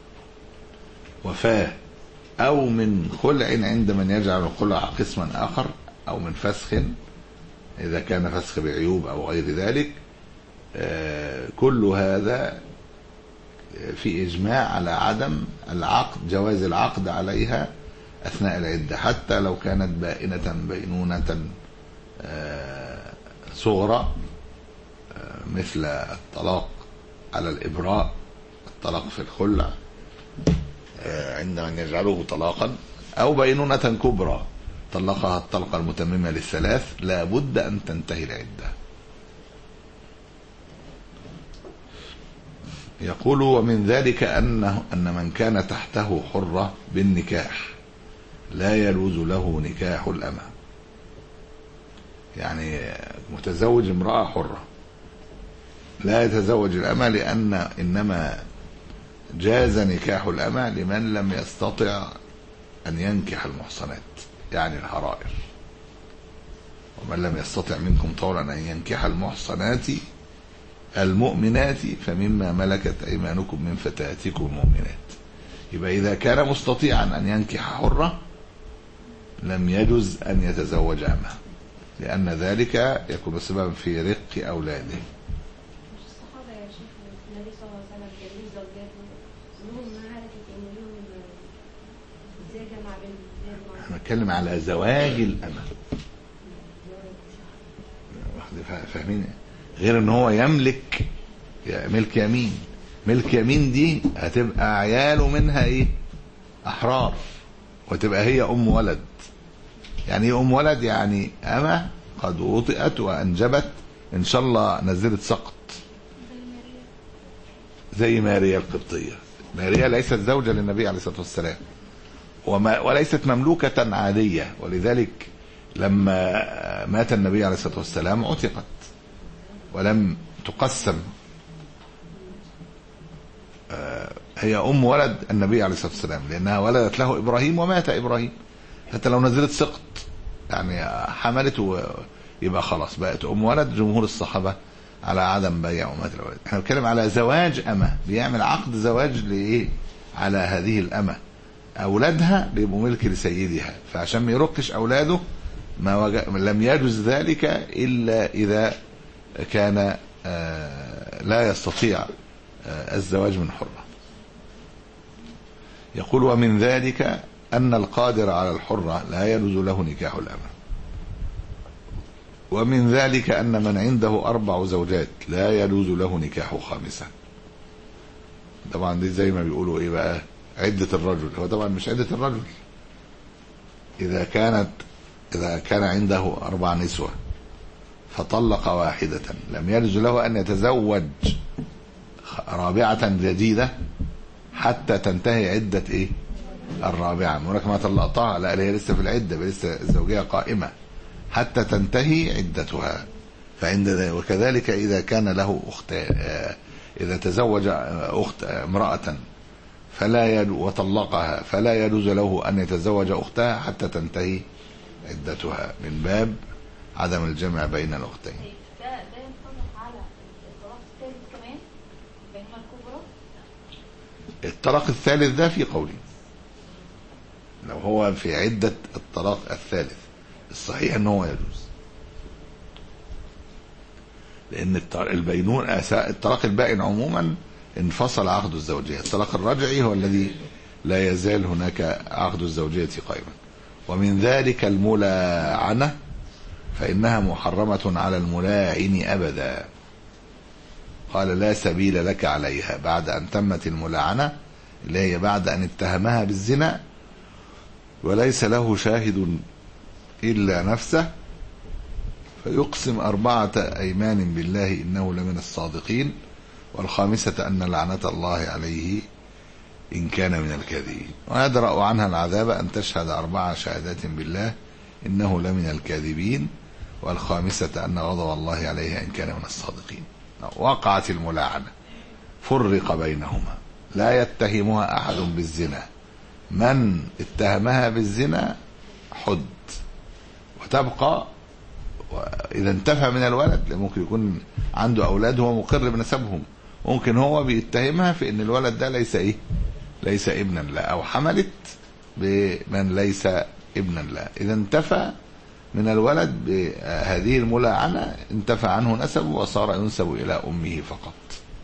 وفاة او من خلع عند من يجعل الخلع قسما اخر، او من فسخ اذا كان فسخ بعيوب او غير ذلك. كل هذا في اجماع على عدم العقد، جواز العقد عليها اثناء العدة، حتى لو كانت بائنة بينونة صغرى مثل الطلاق على الإبراء، الطلاق في الخلع عند من يجعله طلاقا، أو بينونة كبرى طلقها الطلقة المتممة للثلاث، لا بد أن تنتهي العدة. يقول ومن ذلك أنه أن من كان تحته حرة بالنكاح لا يجوز له نكاح الأمة، يعني متزوج امرأة حرة لا يتزوج الأمة، لأن إنما جاز نكاح الأمة لمن لم يستطع أن ينكح المحصنات يعني الحرائر. ومن لم يستطع منكم طولا أن ينكح المحصنات المؤمنات فمما ملكت أيمانكم من فتياتكم المؤمنات. يبقى إذا كان مستطيعا أن ينكح حرة لم يجوز أن يتزوج أمة، لأن ذلك يكون سببا في رق أولاده. بتكلم على زواج الأمة. فاهمين؟ غير ان هو يملك ملك يمين. ملك يمين دي هتبقى عياله منها ايه؟ احرار، وتبقى هي ام ولد. يعني ايه ام ولد؟ يعني أمة قد وطئت وانجبت، ان شاء الله نزلت سقط، زي ماريا القبطية. ماريا ليست زوجة للنبي عليه الصلاة والسلام، وما وليست مملوكة عادية، ولذلك لما مات النبي عليه الصلاة والسلام عتقت ولم تقسم. هي أم ولد النبي عليه الصلاة والسلام، لأنها ولدت له إبراهيم ومات إبراهيم. حتى لو نزلت سقط يعني حملت يبقى خلاص بقت أم ولد. جمهور الصحابة على عدم بيع أمات الولد. احنا بنتكلم على زواج أمة، بيعمل عقد زواج لإيه؟ على هذه الأمة. أولادها بيبقوا ملك لسيدها، فعشان ما يرقش أولاده ما وج... لم يجوز ذلك إلا إذا كان لا يستطيع الزواج من حرة. يقول ومن ذلك أن القادر على الحرة لا يجوز له نكاح الأمة. ومن ذلك أن من عنده أربع زوجات لا يجوز له نكاح خامسة. طبعا دي زي ما بيقولوا إيه بقى؟ عدة الرجل. هو طبعا مش عدة الرجل. إذا كانت إذا كان عنده أربع نسوة فطلق واحدة لم يجوز له أن يتزوج رابعة جديدة حتى تنتهي عدة إيه؟ الرابعة. مولك ما طلقتها، لا هي لسه في العدة، لسه الزوجية قائمة حتى تنتهي عدتها. فعند ذلك وكذلك إذا كان له أخت، إذا تزوج أخت امرأة فلا يجوز وطلقها فلا يجوز له أن يتزوج أختها حتى تنتهي عدتها، من باب عدم الجمع بين الأختين. ده ده ينطبق على الطلاق الثالث كمان بينما الكبرى. الطلاق الثالث ده في قولي، لو هو في عدة الطلاق الثالث الصحيح ان هو يجوز، لان البينون الطلاق البائن عموما انفصل عقد الزوجية. الطلاق الرجعي هو الذي لا يزال هناك عقد الزوجية قائما. ومن ذلك الملاعنة، فإنها محرمة على الملاعن أبدا. قال لا سبيل لك عليها، بعد أن تمت الملاعنة اللي هي بعد أن اتهمها بالزنا وليس له شاهد إلا نفسه، فيقسم أربعة أيمان بالله إنه لمن الصادقين، والخامسة أن لعنة الله عليه إن كان من الكاذبين، ويدرأ عنها العذاب أن تشهد أربع شهادات بالله إنه لمن الكاذبين، والخامسة أن غضب الله عليها إن كان من الصادقين. وقعت الملاعنة، فرق بينهما، لا يتهمها أحد بالزنا، من اتهمها بالزنا حد، وتبقى إذا انتفى من الولد. ممكن يكون عنده أولاد هو مقر بنسبهم، ممكن هو بيتهمها في ان الولد ده ليس ايه ليس ابنا لا، او حملت بمن ليس ابنا لا. اذا انتفى من الولد بهذه الملاعنة انتفى عنه نسبه وصار ينسب الى امه فقط،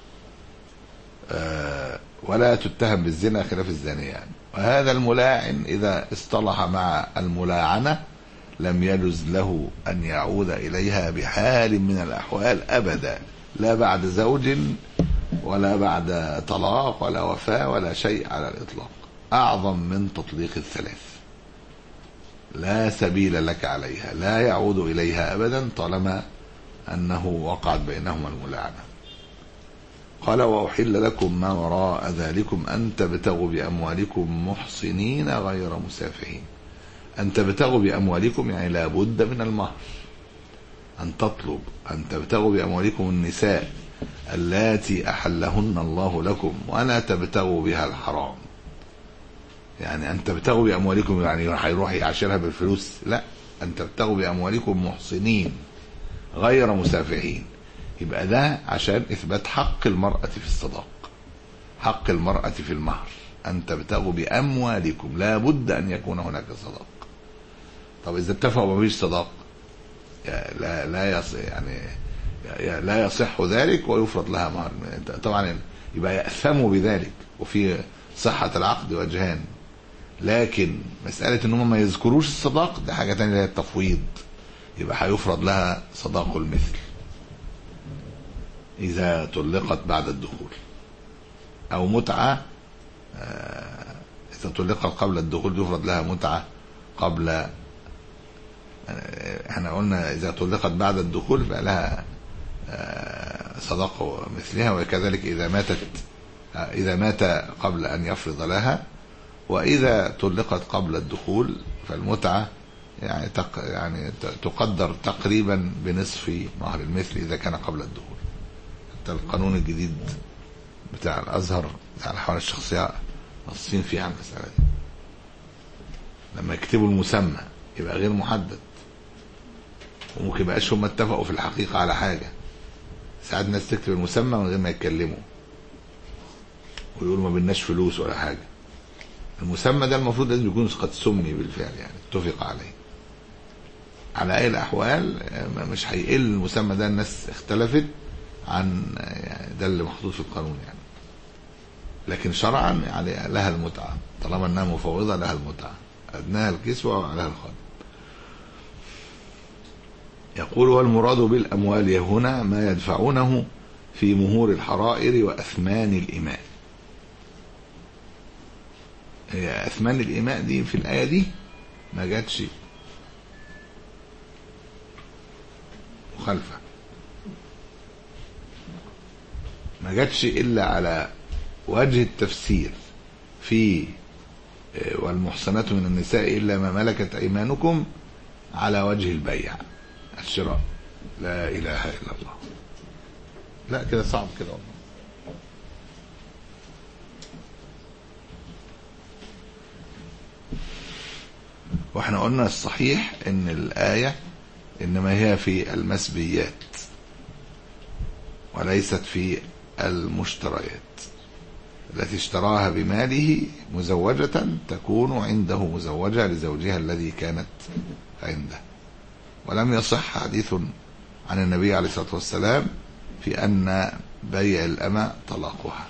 أه ولا تتهم بالزنا خلاف الزانية يعني. وهذا الملاعن اذا اصطلح مع الملاعنة لم يجوز له ان يعود اليها بحال من الاحوال ابدا، لا بعد زوج ولا بعد طلاق ولا وفاة ولا شيء على الإطلاق، أعظم من تطليق الثلاث. لا سبيل لك عليها، لا يعود إليها أبدا طالما أنه وقعت بينهما الملاعنة. قال وأحل لكم ما وراء ذلكم أن تبتغوا بأموالكم محصنين غير مسافحين. أن تبتغوا بأموالكم يعني لا بد من المهر، أن تطلب أن تبتغوا بأموالكم النساء اللاتي أحلهن الله لكم ولا تبتغوا بها الحرام. يعني أن تبتغوا بأموالكم يعني هيروح يعاشرها بالفلوس، لا، أن تبتغوا بأموالكم محصنين غير مسافحين. يبقى ده عشان إثبات حق المرأة في الصداق، حق المرأة في المهر. أن تبتغوا بأموالكم لا بد أن يكون هناك صداق. طب إذا اتفقوا ما فيش صداق لا لا يصح يعني لا يصح ذلك ويفرض لها مهر. طبعا يبقى يأثموا بذلك. وفي صحة العقد وجهان، لكن مسألة ان هم ما يذكروش الصداق ده حاجة تانية، هي التفويض، يبقى هيفرض لها صداق المثل إذا طلقت بعد الدخول، أو متعة إذا طلقت قبل الدخول يفرض لها متعة قبل. احنا قلنا إذا طلقت بعد الدخول بقى لها صداق مثلها، وكذلك إذا ماتت إذا مات قبل أن يفرض لها. وإذا طلقت قبل الدخول فالمتعة يعني تق يعني تقدر تقريبا بنصف مهر المثل إذا كان قبل الدخول. حتى القانون الجديد بتاع الأزهر بتاع الأحوال الشخصية نصين فيها المسألة دي، لما يكتبوا المسمى يبقى غير محدد، وممكن يبقاش هم اتفقوا في الحقيقة على حاجة. ساعات الناس تكتب المسمى من غير ما يتكلموا ويقولوا ما بيناش فلوس ولا حاجة. المسمى ده المفروض لازم يكون قد سمي بالفعل، يعني اتفق عليه. على أي الأحوال مش هيقل المسمى ده، الناس اختلفت عن يعني ده اللي محطوط في القانون يعني. لكن شرعا يعني لها المتعة طالما انها مفوضة، لها المتعة، أدناها الكسوة وعليها الخدم. يقول والمراد بالأموال هنا ما يدفعونه في مهور الحرائر وأثمان الإماء. هي أثمان الإماء دي في الآية دي ما جاتش مخالفة، ما جاتش إلا على وجه التفسير في والمحصنات من النساء إلا ما ملكت أيمانكم على وجه البيع الشراء. لا إله إلا الله. لا كده صعب كده والله. واحنا قلنا الصحيح ان الآية انما هي في المسبيات وليست في المشتريات. التي اشتراها بماله مزوجة تكون عنده مزوجة لزوجها الذي كانت عنده. ولم يصح حديث عن النبي عليه الصلاة والسلام في أن بيع الأمة طلاقها.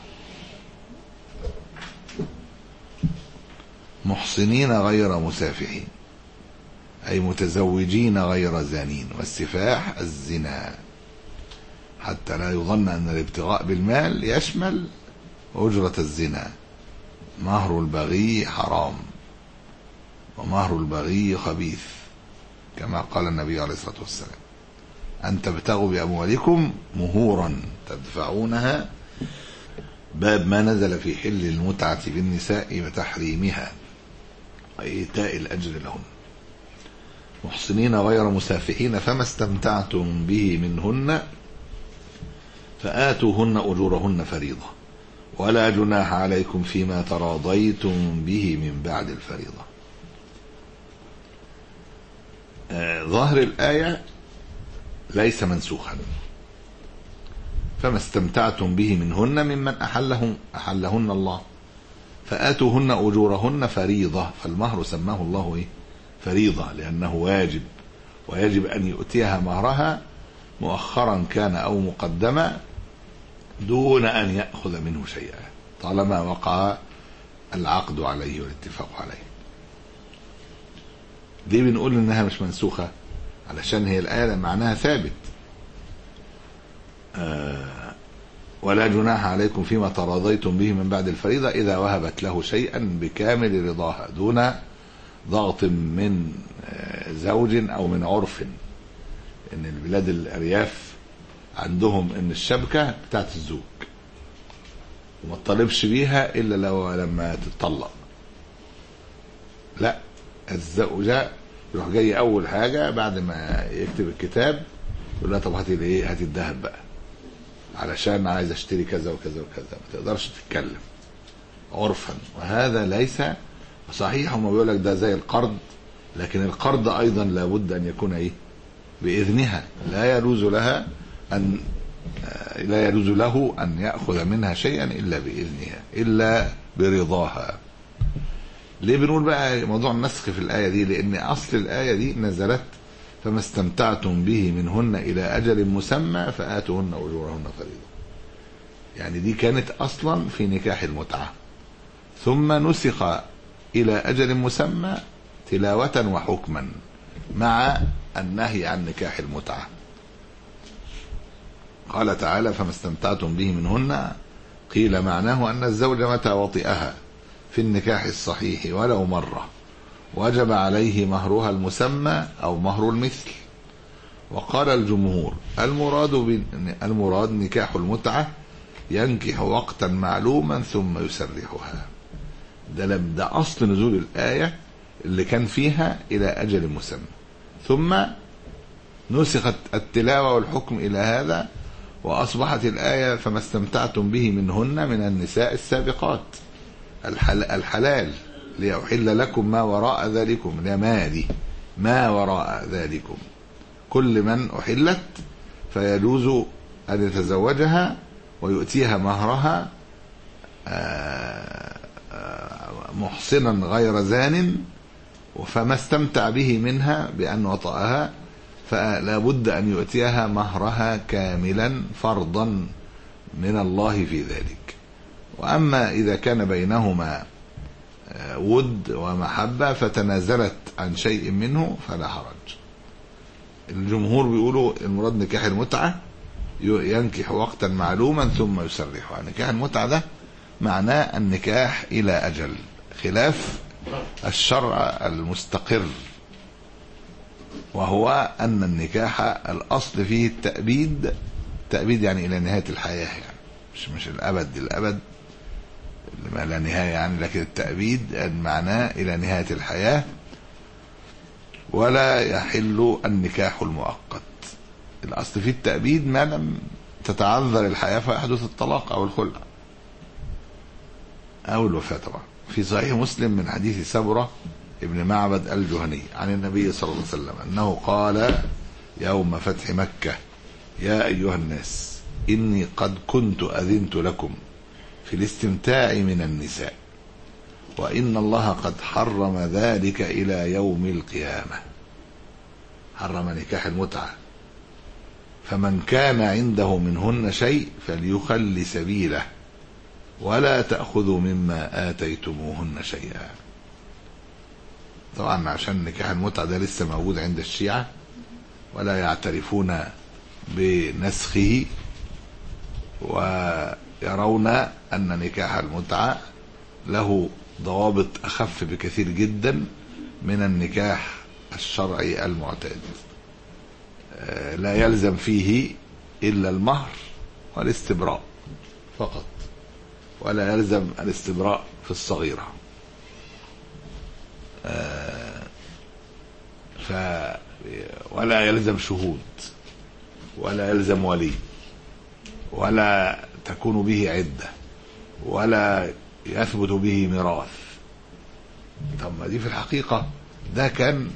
محصنين غير مسافحين أي متزوجين غير زانين، والسفاح الزنا، حتى لا يظن أن الابتغاء بالمال يشمل أجرة الزنا. مهر البغي حرام ومهر البغي خبيث، كما قال النبي عليه الصلاة والسلام أن تبتغوا بأموالكم مهورا تدفعونها، باب ما نزل في حل المتعة بالنساء وتحريمها وإيتاء الأجر لهن. محصنين غير مسافحين فما استمتعتم به منهن فآتوهن أجورهن فريضة ولا جناح عليكم فيما تراضيتم به من بعد الفريضة. آه ظاهر الآية ليس منسوخا. فما استمتعتم به منهن ممن أحلهم أحلهن الله فآتوهن أجورهن فريضة. فالمهر سماه الله إيه؟ فريضة، لأنه واجب، ويجب أن يؤتيها مهرها مؤخرا كان أو مقدما دون أن يأخذ منه شيئا طالما وقع العقد عليه والاتفاق عليه. دي بنقول إنها مش منسوخة علشان هي الآية معناها ثابت. آه ولا جناح عليكم فيما تراضيتم به من بعد الفريضة إذا وهبت له شيئا بكامل رضاها دون ضغط من زوج أو من عرف. إن البلاد الأرياف عندهم إن الشبكة بتاعت الزوج وما تطالبش بيها إلا لو لما تتطلق. لا، الزوجة يروح جاي أول حاجة بعد ما يكتب الكتاب يقول لها طب هاتي الايه، هاتي الذهب بقى علشان عايز اشتري كذا وكذا وكذا. ما تقدرش تتكلم عرفا، وهذا ليس صحيح. هم بيقول لك ده زي القرض، لكن القرض ايضا لابد ان يكون ايه باذنها. لا يجوز لها ان لا يجوز له ان ياخذ منها شيئا الا باذنها الا برضاها. ليه بنقول بقى موضوع النسخ في الايه دي؟ لان اصل الايه دي نزلت فما استمتعتم به منهن الى اجل مسمى فاتوهن اجورهن فريضه. يعني دي كانت اصلا في نكاح المتعه، ثم نسخ إلى أجل مسمى تلاوة وحكما مع النهي عن نكاح المتعة. قال تعالى: فما استمتعتم به منهن، قيل معناه أن الزوج متى وطئها في النكاح الصحيح ولو مرة وجب عليه مهرها المسمى أو مهر المثل. وقال الجمهور: المراد المراد نكاح المتعة ينكح وقتا معلوما ثم يسرحها. ده لم ده أصل نزول الآية اللي كان فيها إلى أجل مسمى، ثم نسخت التلاوة والحكم إلى هذا، وأصبحت الآية: فما استمتعتم به منهن من النساء السابقات الحلال ليحل لكم ما وراء ذلكم. ما دي ما وراء ذلكم، كل من أحلت فيجوز أن يتزوجها ويؤتيها مهرها محصنا غير زان، فما استمتع به منها بأن وطأها فلا بد أن يؤتيها مهرها كاملا فرضا من الله في ذلك. وأما إذا كان بينهما ود ومحبة فتنازلت عن شيء منه فلا حرج. الجمهور بيقولوا المراد نكاح المتعة ينكح وقتا معلوما ثم يسرحها. نكاح المتعة ده معناه النكاح إلى أجل، خلاف الشرع المستقر، وهو أن النكاح الأصل فيه التأبيد. التأبيد يعني إلى نهاية الحياة، يعني مش مش الأبد الأبد ما لا نهاية يعني، لكن التأبيد معناه إلى نهاية الحياة. ولا يحل النكاح المؤقت. الأصل فيه التأبيد ما لم تتعذر الحياة فيحدث الطلاق أو الخلع أو الوفاة. طبعا في صحيح مسلم من حديث سبرة ابن معبد الجهني عن النبي صلى الله عليه وسلم أنه قال يوم فتح مكة: يا أيها الناس إني قد كنت أذنت لكم في الاستمتاع من النساء، وإن الله قد حرم ذلك إلى يوم القيامة. حرم نكاح المتعة، فمن كان عنده منهن شيء فليخل سبيله ولا تأخذوا مما آتيتموهن شيئا. طبعا عشان نكاح المتعة ده لسه موجود عند الشيعة ولا يعترفون بنسخه، ويرون أن نكاح المتعة له ضوابط أخف بكثير جدا من النكاح الشرعي المعتاد. لا يلزم فيه إلا المهر والاستبراء فقط، ولا يلزم الاستبراء في الصغيرة. ف ولا يلزم شهود، ولا يلزم ولي، ولا تكون به عدة، ولا يثبت به ميراث. طب ما دي في الحقيقة ده كان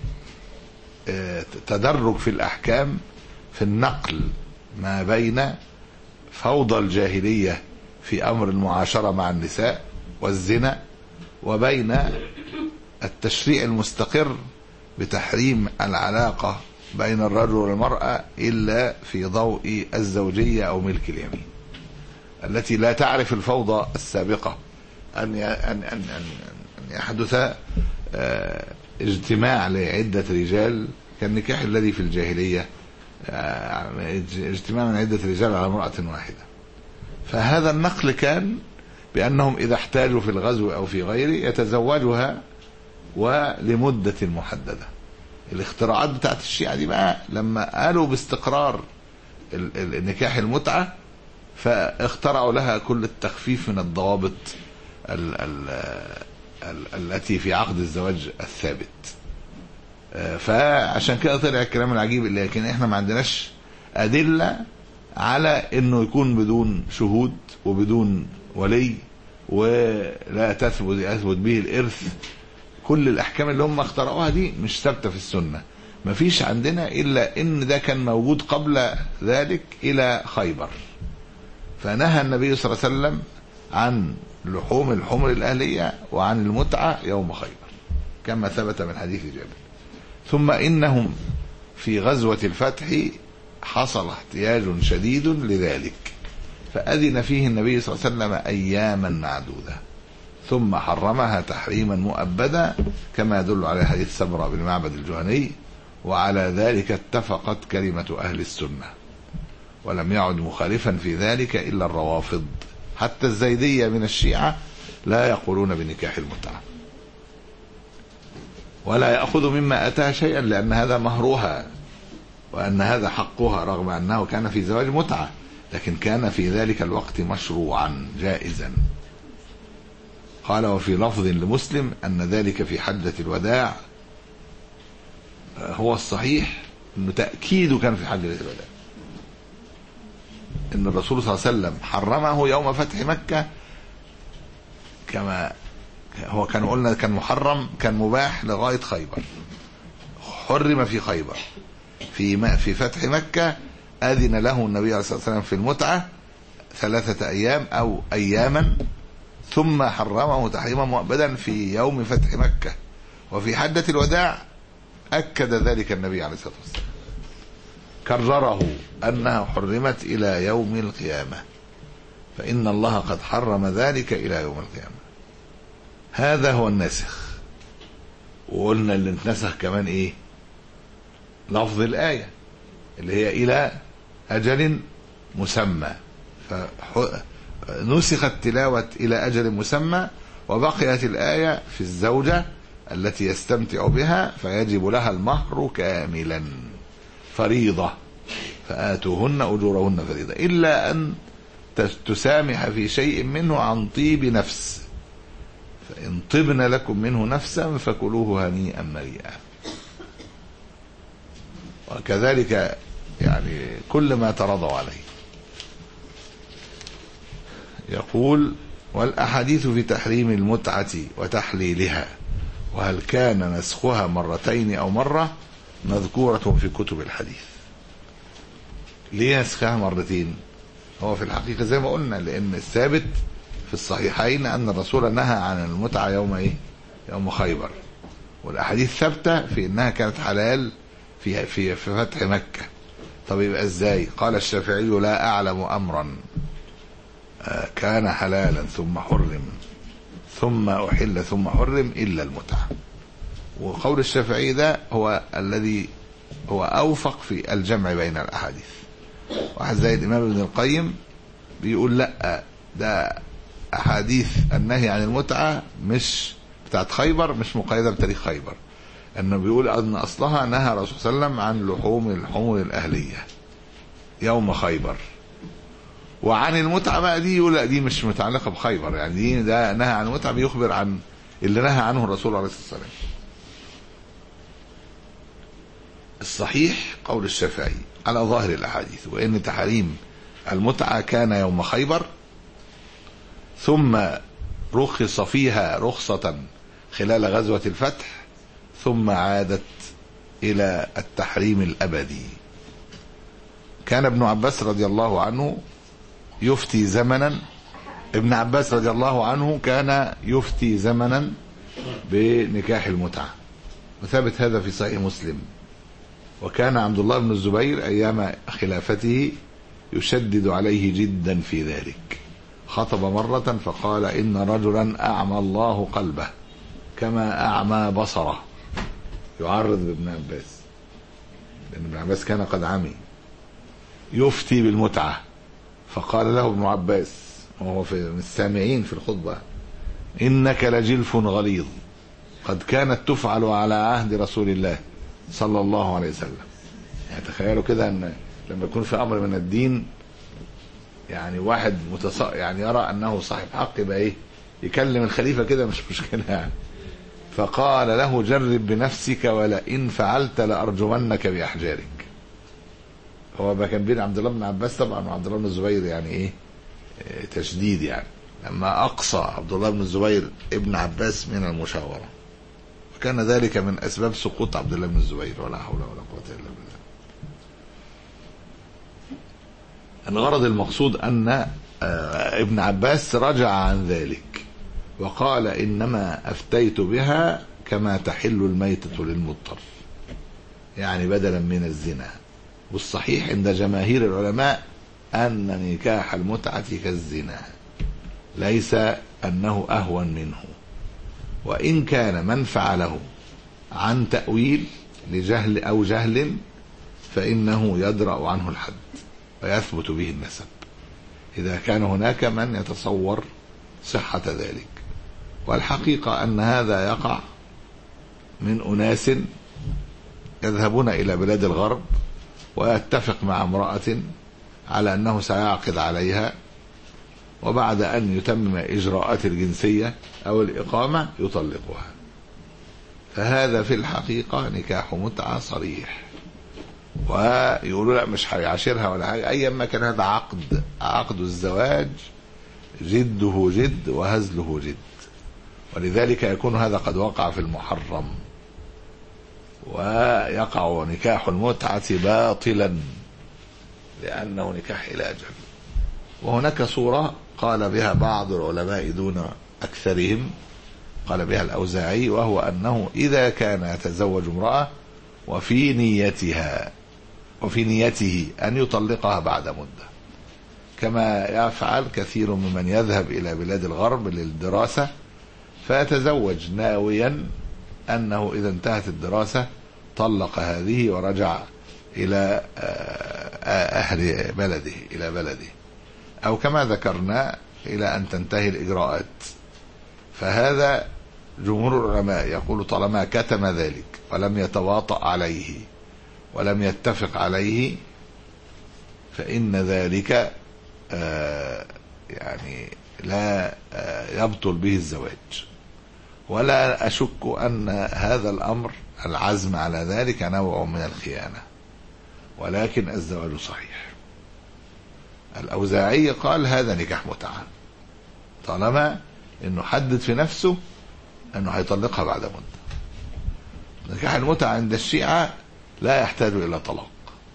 تدرج في الأحكام في النقل ما بين فوضى الجاهلية في أمر المعاشرة مع النساء والزنا، وبين التشريع المستقر بتحريم العلاقة بين الرجل والمرأة إلا في ضوء الزوجية أو ملك اليمين، التي لا تعرف الفوضى السابقة أن أن أن أن يحدث اجتماع لعدة رجال كالنكاح الذي في الجاهلية، اجتماع من عدة رجال على امرأة واحدة. فهذا النقل كان بأنهم إذا احتاجوا في الغزو أو في غيره يتزوجها ولمدة محددة. الاختراعات بتاعت الشيعة دي بقى لما قالوا باستقرار النكاح المتعة فاخترعوا لها كل التخفيف من الضوابط ال ال ال التي في عقد الزواج الثابت. فعشان كده طلع الكلام العجيب، لكن احنا ما عندناش أدلة على انه يكون بدون شهود وبدون ولي ولا تثبت يثبت به الإرث. كل الأحكام اللي هم اخترعوها دي مش ثابتة في السنة. ما فيش عندنا إلا إن ده كان موجود قبل ذلك إلى خيبر، فنهى النبي صلى الله عليه وسلم عن لحوم الحمر الأهلية وعن المتعة يوم خيبر كما ثبت من حديث جابر. ثم إنهم في غزوة الفتح حصل احتياج شديد لذلك، فأذن فيه النبي صلى الله عليه وسلم أياما معدودة، ثم حرمها تحريما مؤبدا كما يدل على حديث سمرة بن معبد الجهني. وعلى ذلك اتفقت كلمة أهل السنة، ولم يعد مخالفا في ذلك إلا الروافض. حتى الزيدية من الشيعة لا يقولون بنكاح المتعة، ولا يأخذ مما أتاها شيئا، لأن هذا مهرها وأن هذا حقها، رغم أنه كان في زواج متعة لكن كان في ذلك الوقت مشروعا جائزا. قال: وفي لفظ لمسلم أن ذلك في حجة الوداع. هو الصحيح أنه تأكيد كان في حجة الوداع، أن الرسول صلى الله عليه وسلم حرمه يوم فتح مكة، كما هو كان قلنا كان محرم، كان مباح لغاية خيبر، حرم في خيبر. في في فتح مكة أذن له النبي عليه الصلاة والسلام في المتعة ثلاثة أيام أو أياما، ثم حرمه تحريما مؤبدا في يوم فتح مكة. وفي حجة الوداع أكد ذلك النبي عليه الصلاة والسلام، كرره أنها حرمت إلى يوم القيامة، فإن الله قد حرم ذلك إلى يوم القيامة. هذا هو الناسخ. وقلنا اللي اتنسخ كمان إيه؟ لفظ الآية اللي هي إلى أجل مسمى، فنسخت تلاوة إلى أجل مسمى، وبقيت الآية في الزوجة التي يستمتع بها فيجب لها المهر كاملا فريضة، فآتوهن أجورهن فريضة، إلا أن تسامح في شيء منه عن طيب نفس، فإن طبن لكم منه نفسا فكلوه هنيئا مريئا. وكذلك يعني كل ما ترضوا عليه. يقول: والأحاديث في تحريم المتعة وتحليلها، وهل كان نسخها مرتين أو مرة، مذكورة في كتب الحديث. ليه نسخها مرتين؟ هو في الحقيقة زي ما قلنا لأن الثابت في الصحيحين أن الرسول نهى عن المتعة يوم إيه؟ يوم خيبر، والأحاديث ثابتة في أنها كانت حلال في في في فتح مكة. طب يبقى ازاي؟ قال الشافعي: لا أعلم أمرا كان حلالا ثم حرم ثم أحل ثم حرم إلا المتعة. وقول الشافعي ده هو الذي هو أوفق في الجمع بين الأحاديث. واحد زي الإمام ابن القيم بيقول لا، ده أحاديث النهي عن المتعة مش بتاعت خيبر، مش مقيدة بتاريخ خيبر، أنه بيقول أن أصلها نهى الرسول صلى الله عليه وسلم عن لحوم الحمر الأهلية يوم خيبر، وعن المتعة بقى دي يقول لا، دي مش متعلقة بخيبر، يعني دي ده نهى عن المتعة بيخبر عن اللي نهى عنه الرسول عليه الصلاة والسلام. الصحيح قول الشافعي على ظاهر الأحاديث، وإن تحريم المتعة كان يوم خيبر، ثم رخص فيها رخصة خلال غزوة الفتح، ثم عادت إلى التحريم الأبدي. كان ابن عباس رضي الله عنه يفتي زمنا ابن عباس رضي الله عنه كان يفتي زمنا بنكاح المتعة، وثبت هذا في صحيح مسلم. وكان عبد الله بن الزبير أيام خلافته يشدد عليه جدا في ذلك. خطب مرة فقال: إن رجلا أعمى الله قلبه كما أعمى بصره، يعرض بابن عباس، لأن ابن عباس كان قد عمي، يفتي بالمتعة. فقال له ابن عباس وهو في السامعين في الخطبة: إنك لجلف غليظ، قد كانت تفعل على عهد رسول الله صلى الله عليه وسلم. يعني تخيلوا كده أن لما يكون في أمر من الدين، يعني واحد متص... يعني يرى أنه صاحب حق، يبقى إيه؟ يكلم الخليفة كده مش مشكلة يعني. فقال له: جرب بنفسك ولئن فعلت لأرجمنك بأحجارك. هو ما كان بين عبد الله بن عباس طبعا وعبد الله بن الزبير يعني ايه تشديد، يعني لما اقصى عبد الله بن الزبير ابن عباس من المشاورة، وكان ذلك من اسباب سقوط عبد الله بن الزبير، ولا حول ولا قوة الا بالله. الغرض المقصود ان ابن عباس رجع عن ذلك وقال: انما افتيت بها كما تحل الميتة للمضطر، يعني بدلا من الزنا. والصحيح عند جماهير العلماء أن نكاح المتعة كالزنا، ليس أنه أهون منه، وإن كان من فعله عن تأويل لجهل أو جهل فإنه يدرأ عنه الحد ويثبت به النسب، إذا كان هناك من يتصور صحة ذلك. والحقيقة أن هذا يقع من أناس يذهبون إلى بلاد الغرب ويتفق مع امرأة على أنه سيعقد عليها، وبعد أن يتمم إجراءات الجنسية أو الإقامة يطلقها، فهذا في الحقيقة نكاح متعة صريح، ويقولوا لا مش هيعاشرها ولا حاجة. أيما كان هذا عقد، عقد الزواج جده جد وهزله جد، ولذلك يكون هذا قد وقع في المحرم، ويقع نكاح المتعة باطلا لأنه نكاح إلى أجل. وهناك صورة قال بها بعض العلماء دون أكثرهم، قال بها الأوزاعي، وهو أنه إذا كان يتزوج امرأة وفي نيتها وفي نيته أن يطلقها بعد مدة، كما يفعل كثير ممن يذهب إلى بلاد الغرب للدراسة فيتزوج ناويا أنه إذا انتهت الدراسة طلق هذه ورجع إلى أهل بلده إلى بلده، أو كما ذكرنا إلى أن تنتهي الإجراءات. فهذا جمهور العلماء يقول طالما كتم ذلك ولم يتواطأ عليه ولم يتفق عليه فإن ذلك آه يعني لا آه يبطل به الزواج. ولا أشك أن هذا الأمر العزم على ذلك نوع من الخيانة، ولكن الزواج صحيح. الأوزاعي قال هذا نكاح متعة طالما انه حدد في نفسه انه هيطلقها بعد مدة. نكاح المتعة عند الشيعة لا يحتاج الى طلاق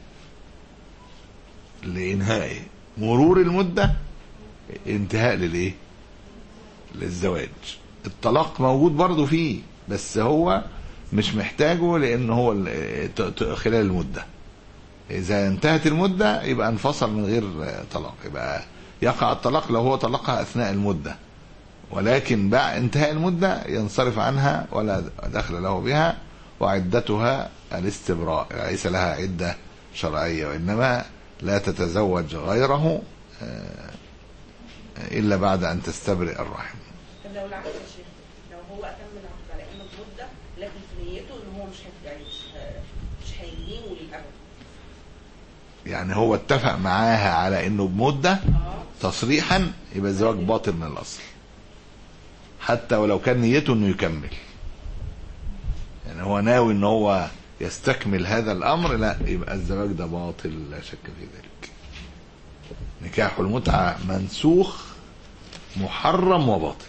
لإنهائه، مرور المدة انتهاء للايه للزواج. الطلاق موجود برضو فيه بس هو مش محتاجه لانه هو خلال المدة. اذا انتهت المدة يبقى انفصل من غير طلاق، يبقى يقع الطلاق لو هو طلقها اثناء المدة، ولكن بعد انتهاء المدة ينصرف عنها ولا دخل له بها، وعدتها الاستبراء، ليس لها عدة شرعية، وإنما لا تتزوج غيره إلا بعد أن تستبرئ الرحم. طب لو العكس يا شيخ، لو هو أتم العقد على إنه مدة لكن في نيته إن هو مش هيعيش مش هيجيه للأبد، يعني هو اتفق معاها على إنه بمدة تصريحا، يبقى الزواج باطل من الأصل حتى ولو كان نيته إنه يكمل. يعني هو ناوي إن هو يستكمل هذا الأمر، لا يبقى الزواج ده باطل لا شك في ذلك. نكاح المتعة منسوخ محرم وباطل.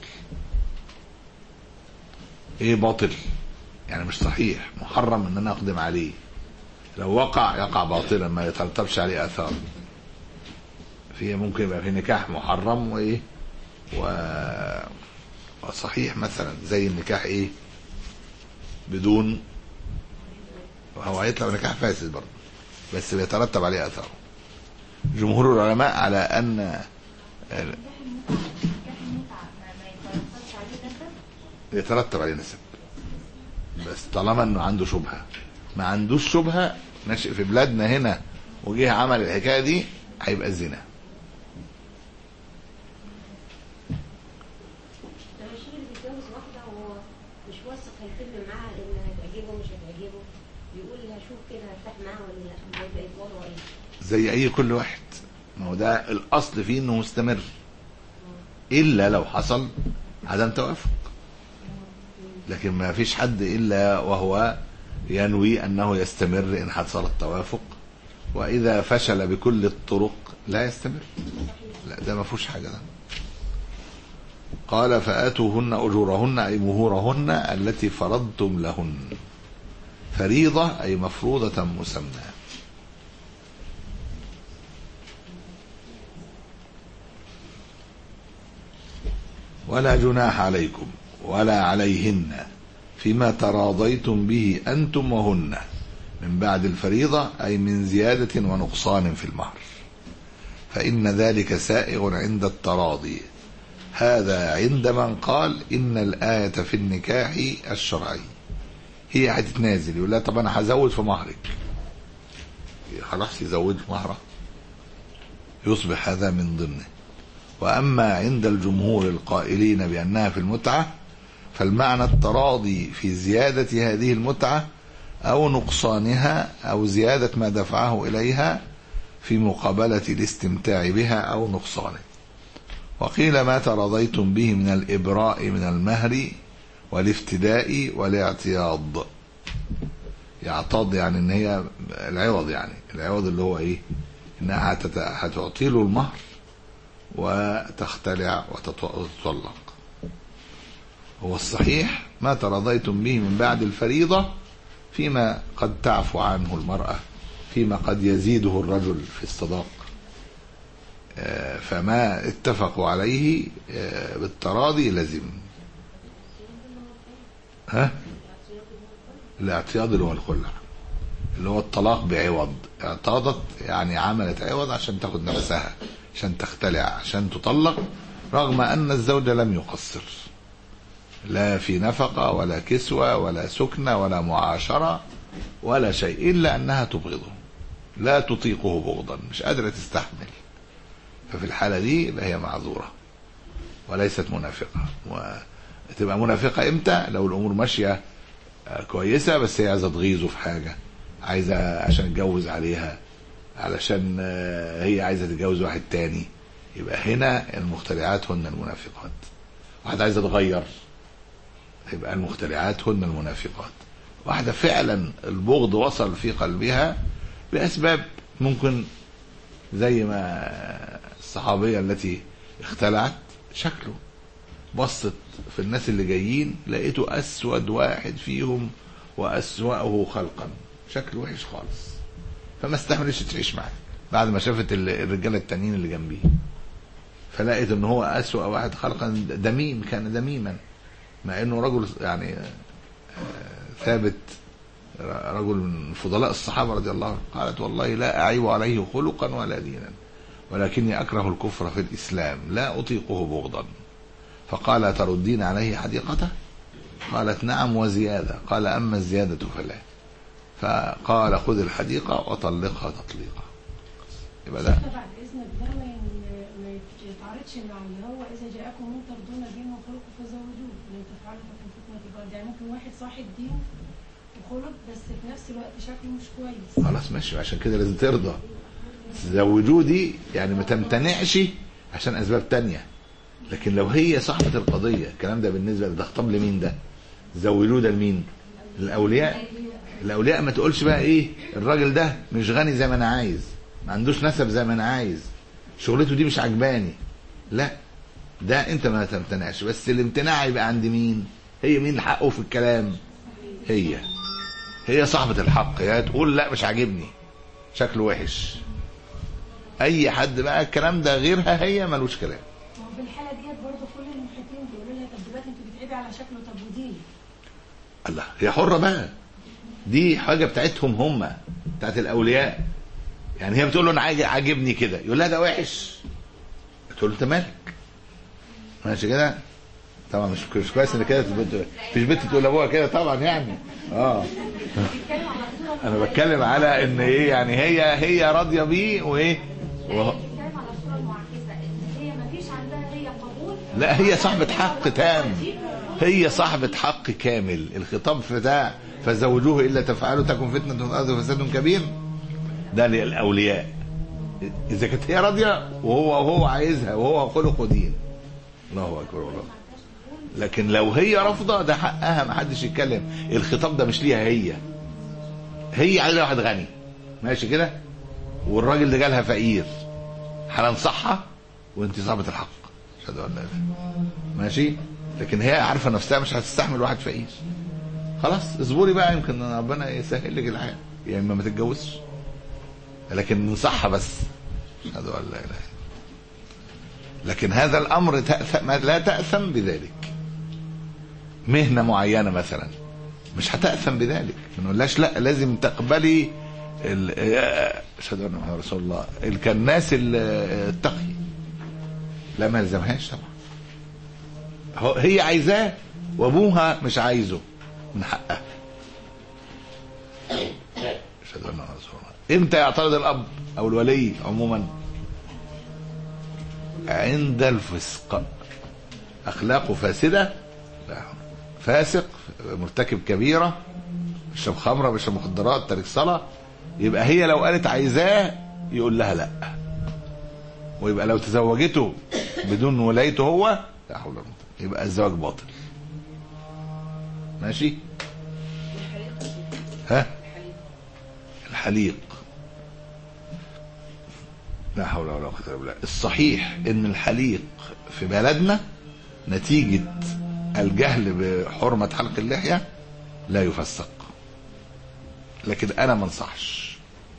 ايه باطل؟ يعني مش صحيح. محرم ان انا اقدم عليه، لو وقع يقع باطلا ما يترتبش عليه اثار. فيه ممكن يبقى في نكاح محرم وايه و... وصحيح، مثلا زي النكاح ايه بدون، وهو هيطلع نكاح فاسد برضه بس بيترتب عليه اثار. جمهور العلماء على ان يترتب عليه نسب، بس طالما انه عنده شبهه. ما عندوش شبهه، نشأ في بلادنا هنا وجه عمل الحكايه دي، هيبقى الزنا. لما الشيخ اللي بيتجوز واحده وهو مش واثق هيتم معاها ان هتعجبه مش هتعجبه، يقول هشوف كده هرتاح معاها ولا لا، هو يبقى يتورط ايه؟ زي اي كل واحد، ما هو ده الاصل فيه انه مستمر، الا لو حصل عدم توافق. لكن ما فيش حد الا وهو ينوي انه يستمر ان حصل التوافق، واذا فشل بكل الطرق لا يستمر. لا ده ما فيهوش حاجه ده. قال فآتوهن أجورهن أي مهورهن التي فرضتم لهن. فريضة أي مفروضة مسمى. ولا جناح عليكم ولا عليهن فيما تراضيتم به أنتم وهن من بعد الفريضة أي من زيادة ونقصان في المهر، فإن ذلك سائغ عند التراضي، هذا عند من قال إن الآية في النكاح الشرعي هي هتتنازل، يقول لا طب أنا هزود في مهرك، خلاص يزود في مهره، يصبح هذا من ضمنه. وأما عند الجمهور القائلين بأنها في المتعة فالمعنى التراضي في زيادة هذه المتعة أو نقصانها أو زيادة ما دفعه إليها في مقابلة الاستمتاع بها أو نقصانه. وقيل ما تراضيتم به من الإبراء من المهر والافتداء والاعتياض. يعتض يعني ان هي العوض، يعني العوض اللي هو ايه؟ انها هتعطي له المهر وتختلع وتطلق. هو الصحيح ما تراضيتم به من بعد الفريضة فيما قد تعفو عنه المرأة، فيما قد يزيده الرجل في الصداق، فما اتفقوا عليه بالتراضي لزم. ها؟ الاعتياض اللي هو الخلع، اللي هو الطلاق بعوض. اعتاضت يعني عملت عوض عشان تاخد نفسها، عشان تختلع، عشان تطلق، رغم أن الزوج لم يقصر لا في نفقة ولا كسوة ولا سكنة ولا معاشرة ولا شيء، إلا أنها تبغضه، لا تطيقه بغضا، مش قادرة تستحمل. ففي الحالة دي هي معذورة وليست منافقة. وتبقى منافقة إمتى؟ لو الأمور ماشية كويسة بس هي عايزة تغيظه في حاجة، عايزة عشان تتجوز عليها، علشان هي عايزة تتجوز واحد تاني، يبقى هنا المخترعات هن المنافقات. واحدة عايزة تغير، يبقى المخترعات هن المنافقات. واحدة فعلا البغض وصل في قلبها بأسباب، ممكن زي ما الصحابية التي اختلعت، شكله بصت في الناس اللي جايين لقيته أسود واحد فيهم وأسوأه خلقا، شكله وحش خالص، فما استحملش تعيش معاه بعد ما شافت الرجالة التانيين اللي جنبيه، فلقيت ان هو أسوأ واحد خلقا، دميم، كان دميما، مع انه رجل يعني ثابت، رجل من فضلاء الصحابة رضي الله عنه. قالت والله لا أعيب عليه خلقا ولا دينا، ولكني أكره الكفر في الإسلام لا أطيقه بغضا. فقال تردين عليه حديقته؟ قالت نعم وزيادة. قال أما الزيادة فلا. فقال خذ الحديقة وطلقها تطليقا. يبقى ده بعد إذن الله ما يتعارضش مع اللي هو إذا جاءكم من ترضون دينه وخلقه فزوجوه، لن تفعلوا تكن فتنة الأرض. يعني ممكن واحد صاحب دين وخلق بس في نفس الوقت شكله مش كويس، خلاص ماشي، عشان كده لازم ترضى. زوجوه دي يعني ما تمتنعش عشان أسباب تانية، لكن لو هي صاحبة القضية، الكلام ده بالنسبة ده خطاب لمين؟ ده زوجوه ده لمين؟ الأولياء. الأولياء ما تقولش بقى إيه الراجل ده مش غني زي ما أنا عايز، ما عندوش نسب زي ما أنا عايز، شغلته دي مش عجباني، لا، ده أنت ما تمتنعش، بس الامتناع يبقى عند مين؟ هي مين اللي حقه في الكلام؟ هي هي صاحبة الحق، هي تقول لا مش عاجبني، شكله وحش. أي حد بقى الكلام ده غيرها هي ملوش كلام. في الحالة ديت برضه كل المحيطين بيقولوا لها طب دلوقتي انت بتعيبي على شكله، طب ودي الله، هي حرة بقى، دي حاجة بتاعتهم هم، بتاعت الأولياء. يعني هي بتقول له أنا عاجبني كده، يقول لها ده وحش، تقول له أنت مالك؟ ماشي كده؟ طبعا مش مش كويس ان كده مفيش بنت تقول لابوها كده طبعا، يعني اه انا بتكلم على ان ايه، يعني هي هي راضيه بيه وايه و... لا، هي صاحبة حق تام، هي صاحبة حق كامل. الخطاب بتاع فزوجوه إلا تفعلوا تكن فتنة في الأرض وفساد كبير، ده للأولياء. إذا كانت هي راضية وهو وهو عايزها وهو خلق دين، الله أكبر والله. لكن لو هي رافضة ده حقها، ما حدش يتكلم. الخطاب ده مش ليها هي، هي عايزة واحد غني، ماشي كده، والراجل ده جالها فقير، هننصحها وانت صاحبة الحق، اشهد ان لا اله، ماشي. لكن هي عارفه نفسها مش هتستحمل واحد فقير، خلاص اصبري بقى، يمكن ربنا يسهل لك الحال، يا اما ما تتجوزش. لكن ننصحها بس، اشهد ان لا اله. لكن هذا الامر تأثم، لا تأثم بذلك. مهنه معينه مثلا مش هتأثم بذلك، ما نقولهاش لا لازم تقبلي اشهد ان محمد رسول الله الكناس التقي، لا ما يلزمهاش طبعا، هي عايزاه وابوها مش عايزه، من حقها. اشهد ان لا اله الا الله. امتى يعترض الاب او الولي عموما؟ عند الفسق، اخلاقه فاسده، فاسق، مرتكب كبيره، بيشرب خمره، بيشرب مخدرات، تارك صلاه، يبقى هي لو قالت عايزاه يقول لها لا، ويبقى لو تزوجته بدون ولايته هو لا حول ولا قوه، يبقى الزواج باطل. ماشي؟ ها؟ الحليق لا حول ولا قوه الا بالله. الصحيح ان الحليق في بلدنا نتيجه الجهل بحرمه حلق اللحيه لا يفسق، لكن انا ما انصحش.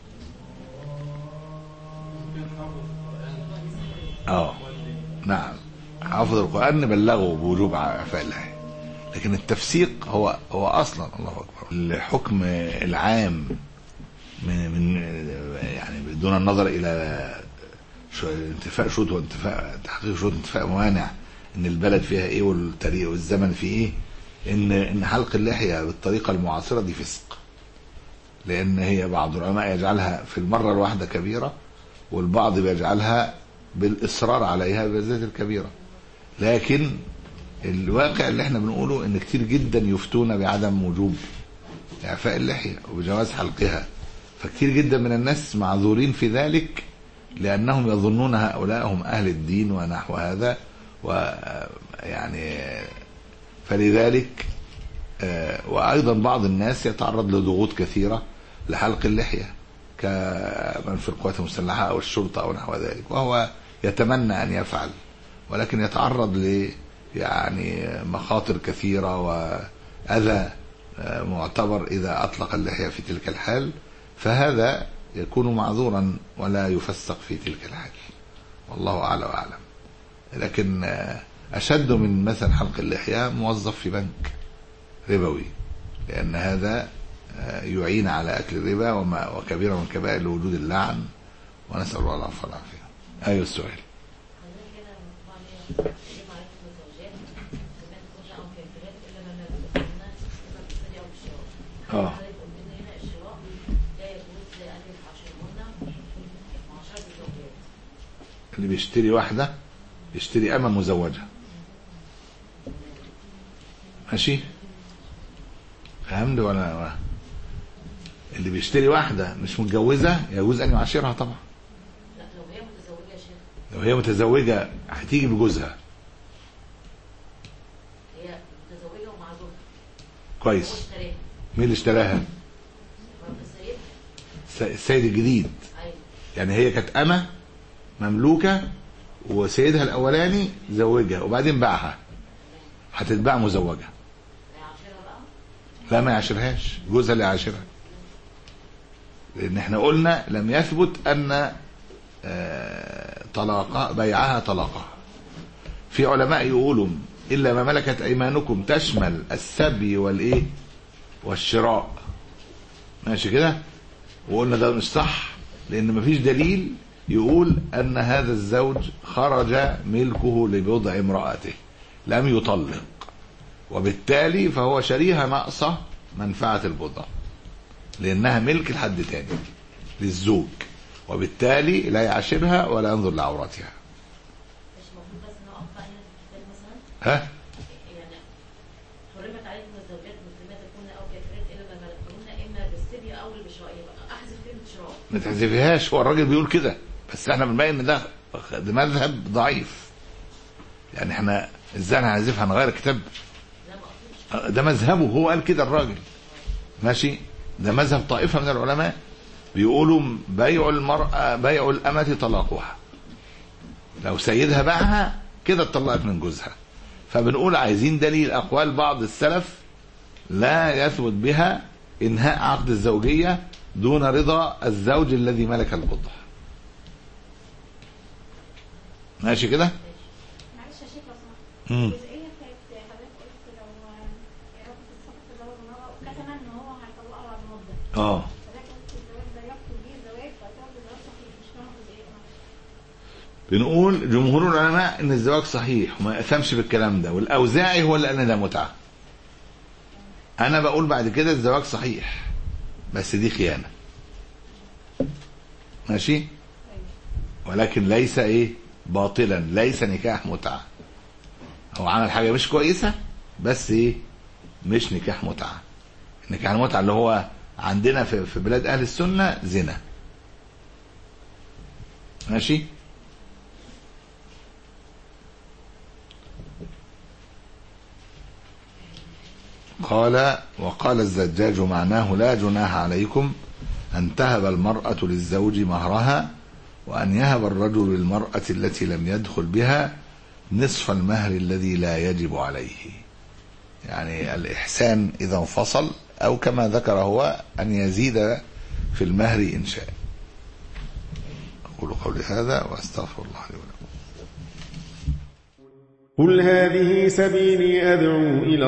اه نعم، حافظ القرآن بلغه بوجوب اعفاء اللحية، لكن التفسيق هو هو اصلا الله اكبر الحكم العام من من يعني بدون النظر الى انتفاء شروط وانتفاء تحقيق شروط انتفاء موانع، ان البلد فيها ايه والتاريخ والزمن فيه ايه، ان ان حلق اللحية بالطريقة المعاصرة دي فسق، لان هي بعض العلماء يجعلها في المرة الواحدة كبيرة، والبعض بيجعلها بالاصرار عليها بذات الكبيرة. لكن الواقع اللي احنا بنقوله ان كتير جدا يفتون بعدم وجوب اعفاء اللحية وبجواز حلقها، فكتير جدا من الناس معذورين في ذلك لانهم يظنون هؤلاء هم اهل الدين ونحو هذا، ويعني فلذلك وايضا بعض الناس يتعرض لضغوط كثيرة لحلق اللحية كمن في القوات المسلحة او الشرطة او نحو ذلك، وهو يتمنى ان يفعل، ولكن يتعرض ل يعني مخاطر كثيرة واذى معتبر اذا اطلق اللحية في تلك الحال، فهذا يكون معذورا ولا يفسق في تلك الحال، والله اعلى واعلم. لكن اشد من مثل حلق اللحية موظف في بنك ربوي، لان هذا يعين على اكل الربا وما وكبيره من كبائر لوجود اللعن، ونسال الله العفو والعافيه. ايوه السؤال. اه اللي بيشتري واحده يشتري أمة مزوجة، ماشي؟ فهمت ولا؟ اللي بيشتري واحدة مش متجوزة يجوز أن يعاشرها طبعا. لا لو هي متزوجة يا شيخ. لو هي متزوجة هتيجي بجوزها. هي متزوجة ومع زوجها. كويس. مين اللي اشتراها؟ السيد. السيد الجديد. أيوة. يعني هي كانت أمة مملوكة وسيدها الأولاني زوجها وبعدين باعها، هتتباع مزوجة. لا ما يعاشرهاش، جوزها اللي يعاشرها، لان احنا قلنا لم يثبت ان طلاقها بيعها طلاقها. في علماء يقولوا الا ما ملكت ايمانكم تشمل السبي والايه والشراء، ماشي كده؟ وقلنا ده مش صح، لان مفيش دليل يقول ان هذا الزوج خرج ملكه لبضع امرأته، لم يطلق، وبالتالي فهو شريها ناقصة منفعة البضع، لأنها ملك لحد تاني للزوج، وبالتالي لا يعاشرها ولا ينظر لعوراتها. مش المفروض بس نقف بقى هنا في الكتاب مثلا؟ ها؟ يعني حرمت عليكم الزوجات مسلمات تكون أو كافرات إلا ما ملكتهن إما بالسبي أو بالشراء، يبقى أحذف كلمة شراء. ما تحذفيهاش، هو الراجل بيقول كده، بس احنا بنبين ان ده ده مذهب ضعيف. يعني احنا ازاي هنحذفها؟ نغير الكتاب؟ ده مذهبه، هو قال كده الراجل، ماشي؟ ده مذهب طائفة من العلماء بيقولوا بيع المرأة بيع الأمة طلاقها، لو سيدها باعها كده اتطلقت من جوزها. فبنقول عايزين دليل أقوال بعض السلف لا يثبت بها إنهاء عقد الزوجية دون رضا الزوج الذي ملك البضع. ماشي كده؟ معلش يا شيخ لو سمحت، الجزئيه بتاعت حضرتك قلت لو رفض الصف تزوج المرأة وكتم ان هو هيطلقها بعد مده. اه حضرتك قلت الزواج ده يبطل بيه الزواج، فاعتبر الزواج صحيح، مش فاهمه الجزئيه دي. بنقول جمهور العلماء ان الزواج صحيح وما يأثمش بالكلام ده، والأوزاعي هو اللي قال ان ده متعة. انا بقول بعد كده الزواج صحيح بس دي خيانة، ماشي، ولكن ليس ايه باطلا، ليس نكاح متعة. هو عمل حاجة مش كويسة بس ايه مش نكاح متعة. نكاح المتعة اللي هو عندنا في في بلاد اهل السنة زنا، ماشي. قال وقال الزجاج معناه لا جناح عليكم أن تهب المرأة للزوج مهرها وأن يهب الرجل للمرأة التي لم يدخل بها نصف المهر الذي لا يجب عليه. يعني الإحسان إذا انفصل، أو كما ذكر هو أن يزيد في المهر إن شاء. أقول قولي هذا وأستغفر الله لي ولكم. قل هذه سبيلي أدعو إلى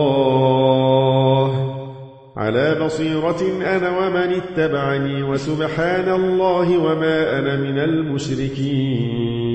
الله على بصيرة أنا ومن اتبعني وسبحان الله وما أنا من المشركين.